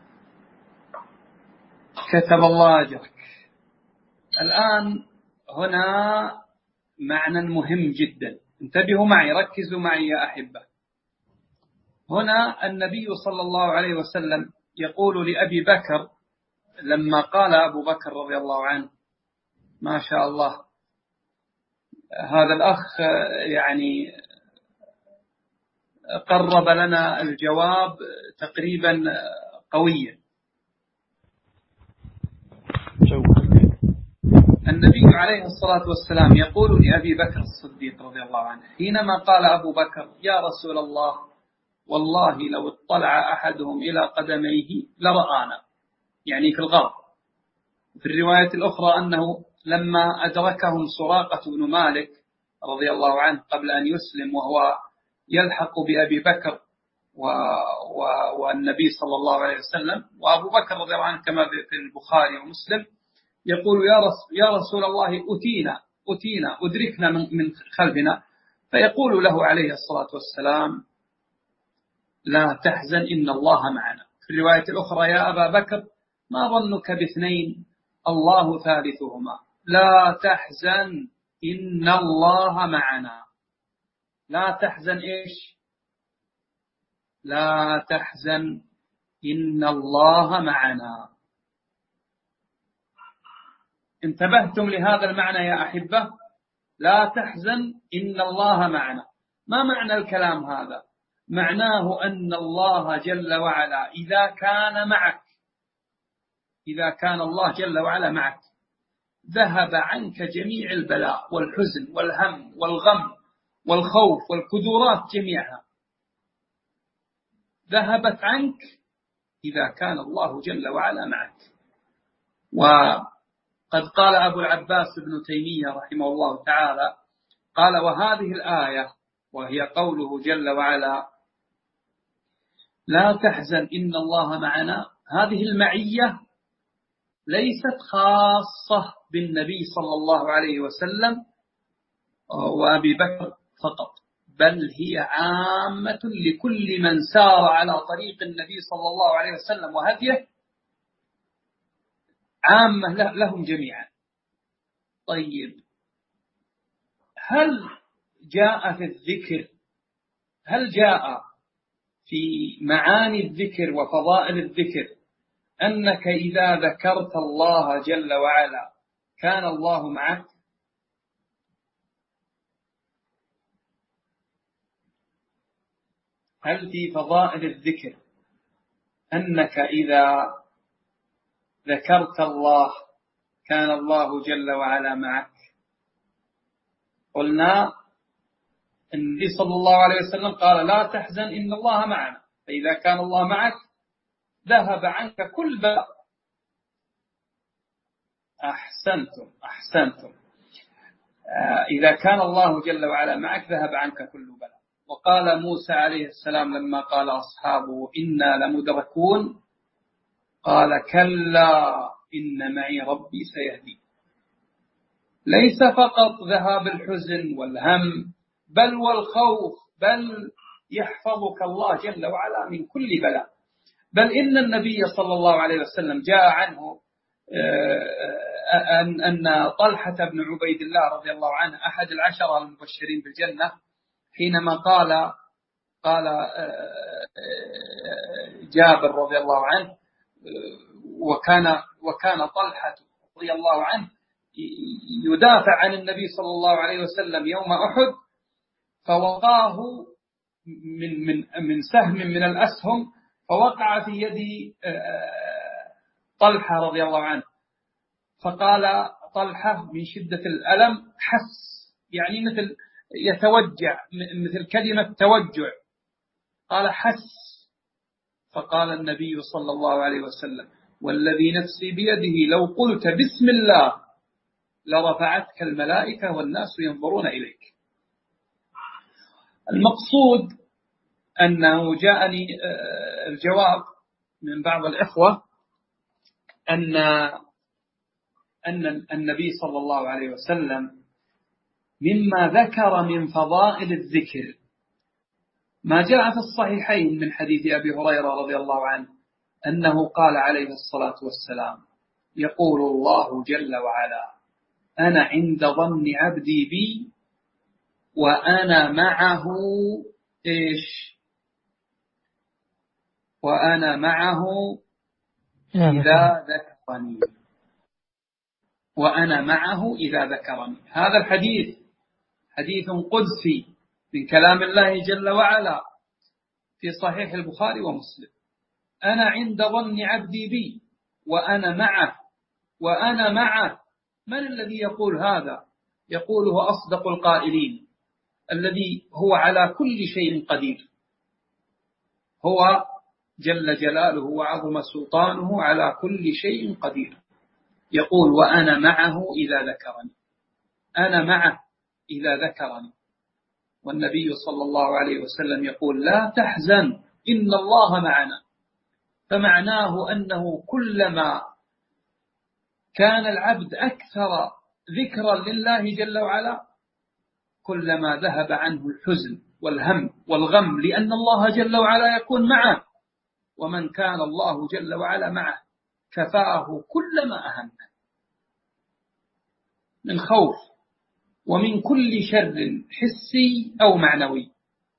كتب الله أجرك. الآن هنا معنى مهم جدا، انتبهوا معي، ركزوا معي يا أحبة. هنا النبي صلى الله عليه وسلم يقول لأبي بكر، لما قال أبو بكر رضي الله عنه، ما شاء الله هذا الأخ يعني قرب لنا الجواب تقريبا قويا. النبي عليه الصلاة والسلام يقول لأبي بكر الصديق رضي الله عنه حينما قال أبو بكر: يا رسول الله والله لو اطلع أحدهم إلى قدميه لرآنا، يعني في الغرب. في الرواية الأخرى أنه لما أدركهم سراقة بن مالك رضي الله عنه قبل أن يسلم وهو يلحق بأبي بكر والنبي صلى الله عليه وسلم، وأبو بكر رضي الله عنه كما في البخاري ومسلم يقول: يا رسول الله أتينا أدركنا من خلفنا، فيقول له عليه الصلاة والسلام: لا تحزن إن الله معنا. في الرواية الأخرى: يا أبا بكر ما ظنك باثنين الله ثالثهما، لا تحزن إن الله معنا. لا تحزن إيش؟ لا تحزن إن الله معنا. انتبهتم لهذا المعنى يا أحبة؟ لا تحزن إن الله معنا. ما معنى الكلام هذا؟ معناه أن الله جل وعلا إذا كان الله جل وعلا معك ذهب عنك جميع البلاء والحزن والهم والغم والخوف والكدورات جميعها. ذهبت عنك إذا كان الله جل وعلا معك. وقد قال أبو العباس ابن تيمية رحمه الله تعالى قال: وهذه الآية وهي قوله جل وعلا لا تحزن إن الله معنا، هذه المعية ليست خاصة بالنبي صلى الله عليه وسلم وأبي بكر فقط، بل هي عامة لكل من سار على طريق النبي صلى الله عليه وسلم وهديه، عامة لهم جميعا. طيب، هل جاء في الذكر، هل جاء في معاني الذكر وفضائل الذكر أنك إذا ذكرت الله جل وعلا كان الله معك؟ هل في فضائل الذكر أنك إذا ذكرت الله كان الله جل وعلا معك؟ قلنا النبي صلى الله عليه وسلم قال لا تحزن إن الله معنا، فإذا كان الله معك ذهب عنك كل بلاء. أحسنتم. إذا كان الله جل وعلا معك ذهب عنك كل بلاء. وقال موسى عليه السلام لما قال أصحابه إنا لمدركون قال كلا إن معي ربي سيهدي. ليس فقط ذهاب الحزن والهم بل والخوف، بل يحفظك الله جل وعلا من كل بلاء. بل إن النبي صلى الله عليه وسلم جاء عنه أن طلحة بن عبيد الله رضي الله عنه أحد العشرة المبشرين بالجنة حينما قال جابر رضي الله عنه وكان طلحة رضي الله عنه يدافع عن النبي صلى الله عليه وسلم يوم أحد، فوقاه من سهم من الأسهم فوقع في يد طلحة رضي الله عنه، فقال طلحة من شدة الألم حس، يعني مثل يتوجع، مثل كلمة توجع، قال حس. فقال النبي صلى الله عليه وسلم والذي نفسي بيده لو قلت بسم الله لرفعتك الملائكة والناس ينظرون إليك. المقصود أنه جاءني الجواب من بعض الإخوة أن النبي صلى الله عليه وسلم مما ذكر من فضائل الذكر ما جاء في الصحيحين من حديث أبي هريرة رضي الله عنه أنه قال عليه الصلاة والسلام يقول الله جل وعلا أنا عند ظن عبدي بي وأنا معه إيش؟ وأنا معه إذا ذكرني. وأنا معه إذا ذكرني. هذا الحديث حديث قدسي من كلام الله جل وعلا في صحيح البخاري ومسلم. أنا عند ظن عبدي بي وأنا معه. من الذي يقول هذا؟ يقوله أصدق القائلين الذي هو على كل شيء قدير، هو جل جلاله وعظم سلطانه على كل شيء قدير، يقول وأنا معه إذا ذكرني، أنا معه إذا ذكرني. والنبي صلى الله عليه وسلم يقول لا تحزن إن الله معنا، فمعناه أنه كلما كان العبد أكثر ذكرا لله جل وعلا كلما ذهب عنه الحزن والهم والغم، لأن الله جل وعلا يكون معه، ومن كان الله جل وعلا معه كفاه كل ما أهمه من خوف ومن كل شر حسي أو معنوي.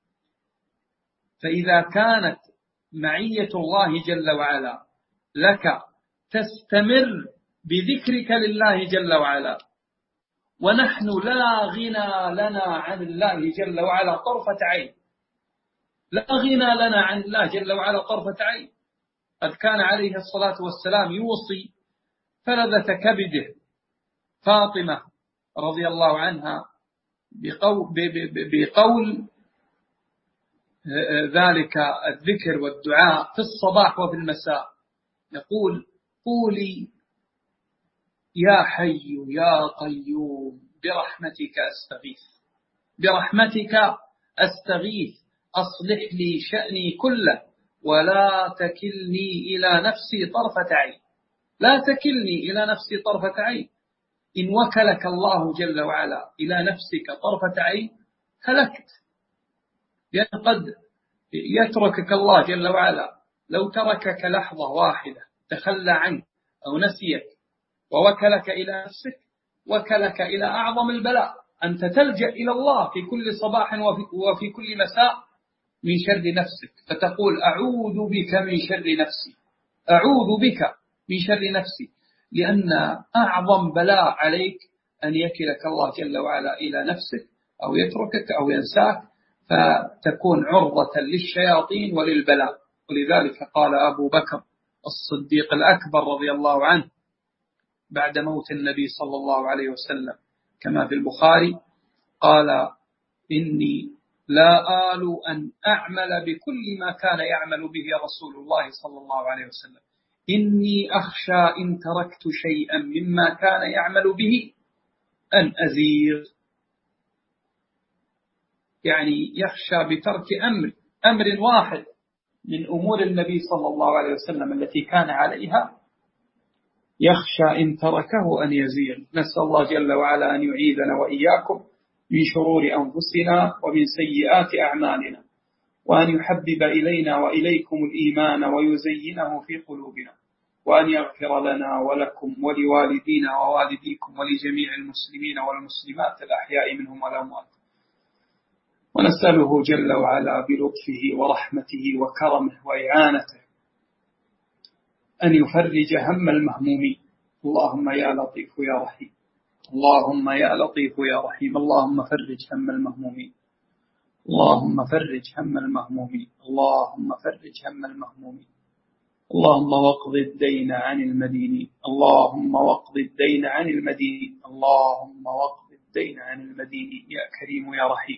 فإذا كانت معية الله جل وعلا لك تستمر بذكرك لله جل وعلا، ونحن لا غنى لنا عن الله جل وعلا طرفة عين، لا غنى لنا عن الله جل وعلا طرفة عين. قد كان عليه الصلاة والسلام يوصي فلذة كبده فاطمة رضي الله عنها بقول ذلك الذكر والدعاء في الصباح وفي المساء. يقول قولي يا حي يا قيوم برحمتك أستغيث، برحمتك أستغيث أصلح لي شأني كله ولا تكلني إلى نفسي طرفة عين، لا تكلني إلى نفسي طرفة عين. إن وكلك الله جل وعلا إلى نفسك طرفة عين هلكت، لأن قد يتركك الله جل وعلا. لو تركك لحظة واحدة تخلى عنك أو نسيك ووكلك إلى نفسك وكلك إلى أعظم البلاء. أنت تلجأ إلى الله في كل صباح وفي كل مساء من شر نفسك، فتقول أعوذ بك من شر نفسي، أعوذ بك من شر نفسي، لأن أعظم بلاء عليك أن يكلك الله جل وعلا إلى نفسك أو يتركك أو ينساك، فتكون عرضة للشياطين وللبلاء. ولذلك قال أبو بكر الصديق الأكبر رضي الله عنه بعد موت النبي صلى الله عليه وسلم كما في البخاري، قال إني لا آل أن أعمل بكل ما كان يعمل به رسول الله صلى الله عليه وسلم، إني أخشى إن تركت شيئا مما كان يعمل به أن أزيغ. يعني يخشى بترك أمر واحد من أمور النبي صلى الله عليه وسلم التي كان عليها، يخشى إن تركه أن يزيغ. نسأل الله جل وعلا أن يعيذنا وإياكم من شرور أنفسنا ومن سيئات أعمالنا، وأن يحبب إلينا وإليكم الإيمان ويزينه في قلوبنا، وأن يغفر لنا ولكم ولوالدينا ووالديكم ولجميع المسلمين والمسلمات الأحياء منهم والأموات. ونسأله جل وعلا بلطفه ورحمته وكرمه وإعانته أن يفرج هم المهمومين. اللهم يا لطيف يا رحيم، اللهم يا لطيف يا رحيم، اللهم فرج هم المهمومين، اللهم فرج هم المهمومين، اللهم فرج هم المهمومين، اللهم واقض الدين عن المدينين، اللهم واقض الدين عن المدينين، اللهم واقض الدين عن المدينين يا كريم يا رحيم.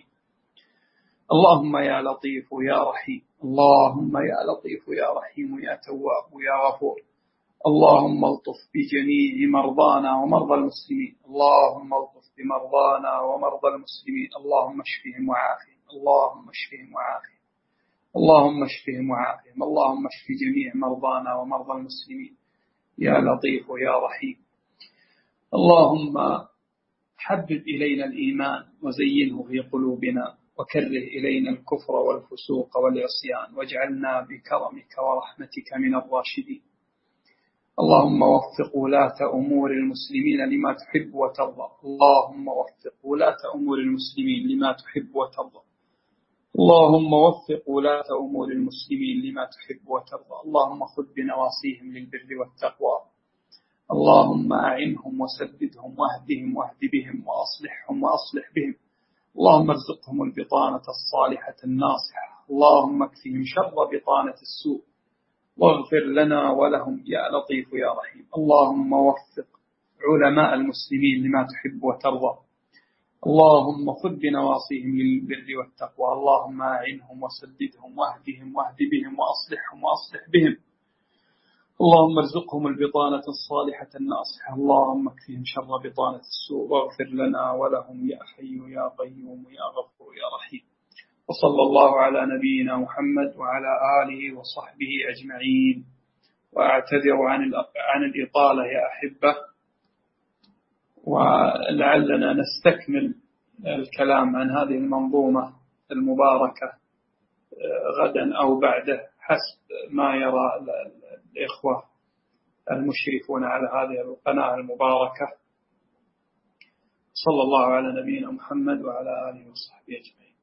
اللهم يا لطيف يا رحيم، اللهم يا لطيف يا رحيم يا تواب يا غفور. اللهم الطف بجميع مرضانا ومرضى المسلمين، اللهم الطف بمرضانا ومرضى المسلمين، اللهم اشفهم وعافهم، اللهم اشفهم وعافهم، اللهم اشفهم وعافهم، اللهم اشف جميع مرضانا ومرضى المسلمين يا لطيف يا رحيم. اللهم حبب إلينا الإيمان وزينه في قلوبنا، وكره إلينا الكفر والفسوق والعصيان، واجعلنا بكرمك ورحمتك من الراشدين. اللهم وفق ولاة أمور المسلمين لما تحب وترضى، اللهم وفق ولاة أمور المسلمين لما تحب وترضى، اللهم وفق ولاة أمور المسلمين لما تحب وترضى. اللهم خذ بنواصيهم للبر والتقوى، اللهم أعنهم وسددهم واهدهم واهد بهم وأصلحهم وأصلح بهم. اللهم ارزقهم البطانة الصالحة الناصحة، اللهم اكفهم شر بطانة السوء، واغفر لنا ولهم يا لطيف يا رحيم. اللهم وفق علماء المسلمين لما تحب وترضى، اللهم خذ بنواصيهم للبر والتقوى، اللهم أعنهم وسددهم واهدهم واهد بهم وأصلحهم وأصلح بهم. اللهم ارزقهم البطانة الصالحة الناصحة، اللهم اكفهم شر بطانة السوء، واغفر لنا ولهم يا حي يا قيوم يا غفور يا رحيم. وصلى الله على نبينا محمد وعلى آله وصحبه أجمعين. وأعتذر عن الإطالة يا أحبة، ولعلنا نستكمل الكلام عن هذه المنظومة المباركة غدا أو بعده حسب ما يرى الإخوة المشرفون على هذه القناة المباركة. صلى الله على نبينا محمد وعلى آله وصحبه أجمعين.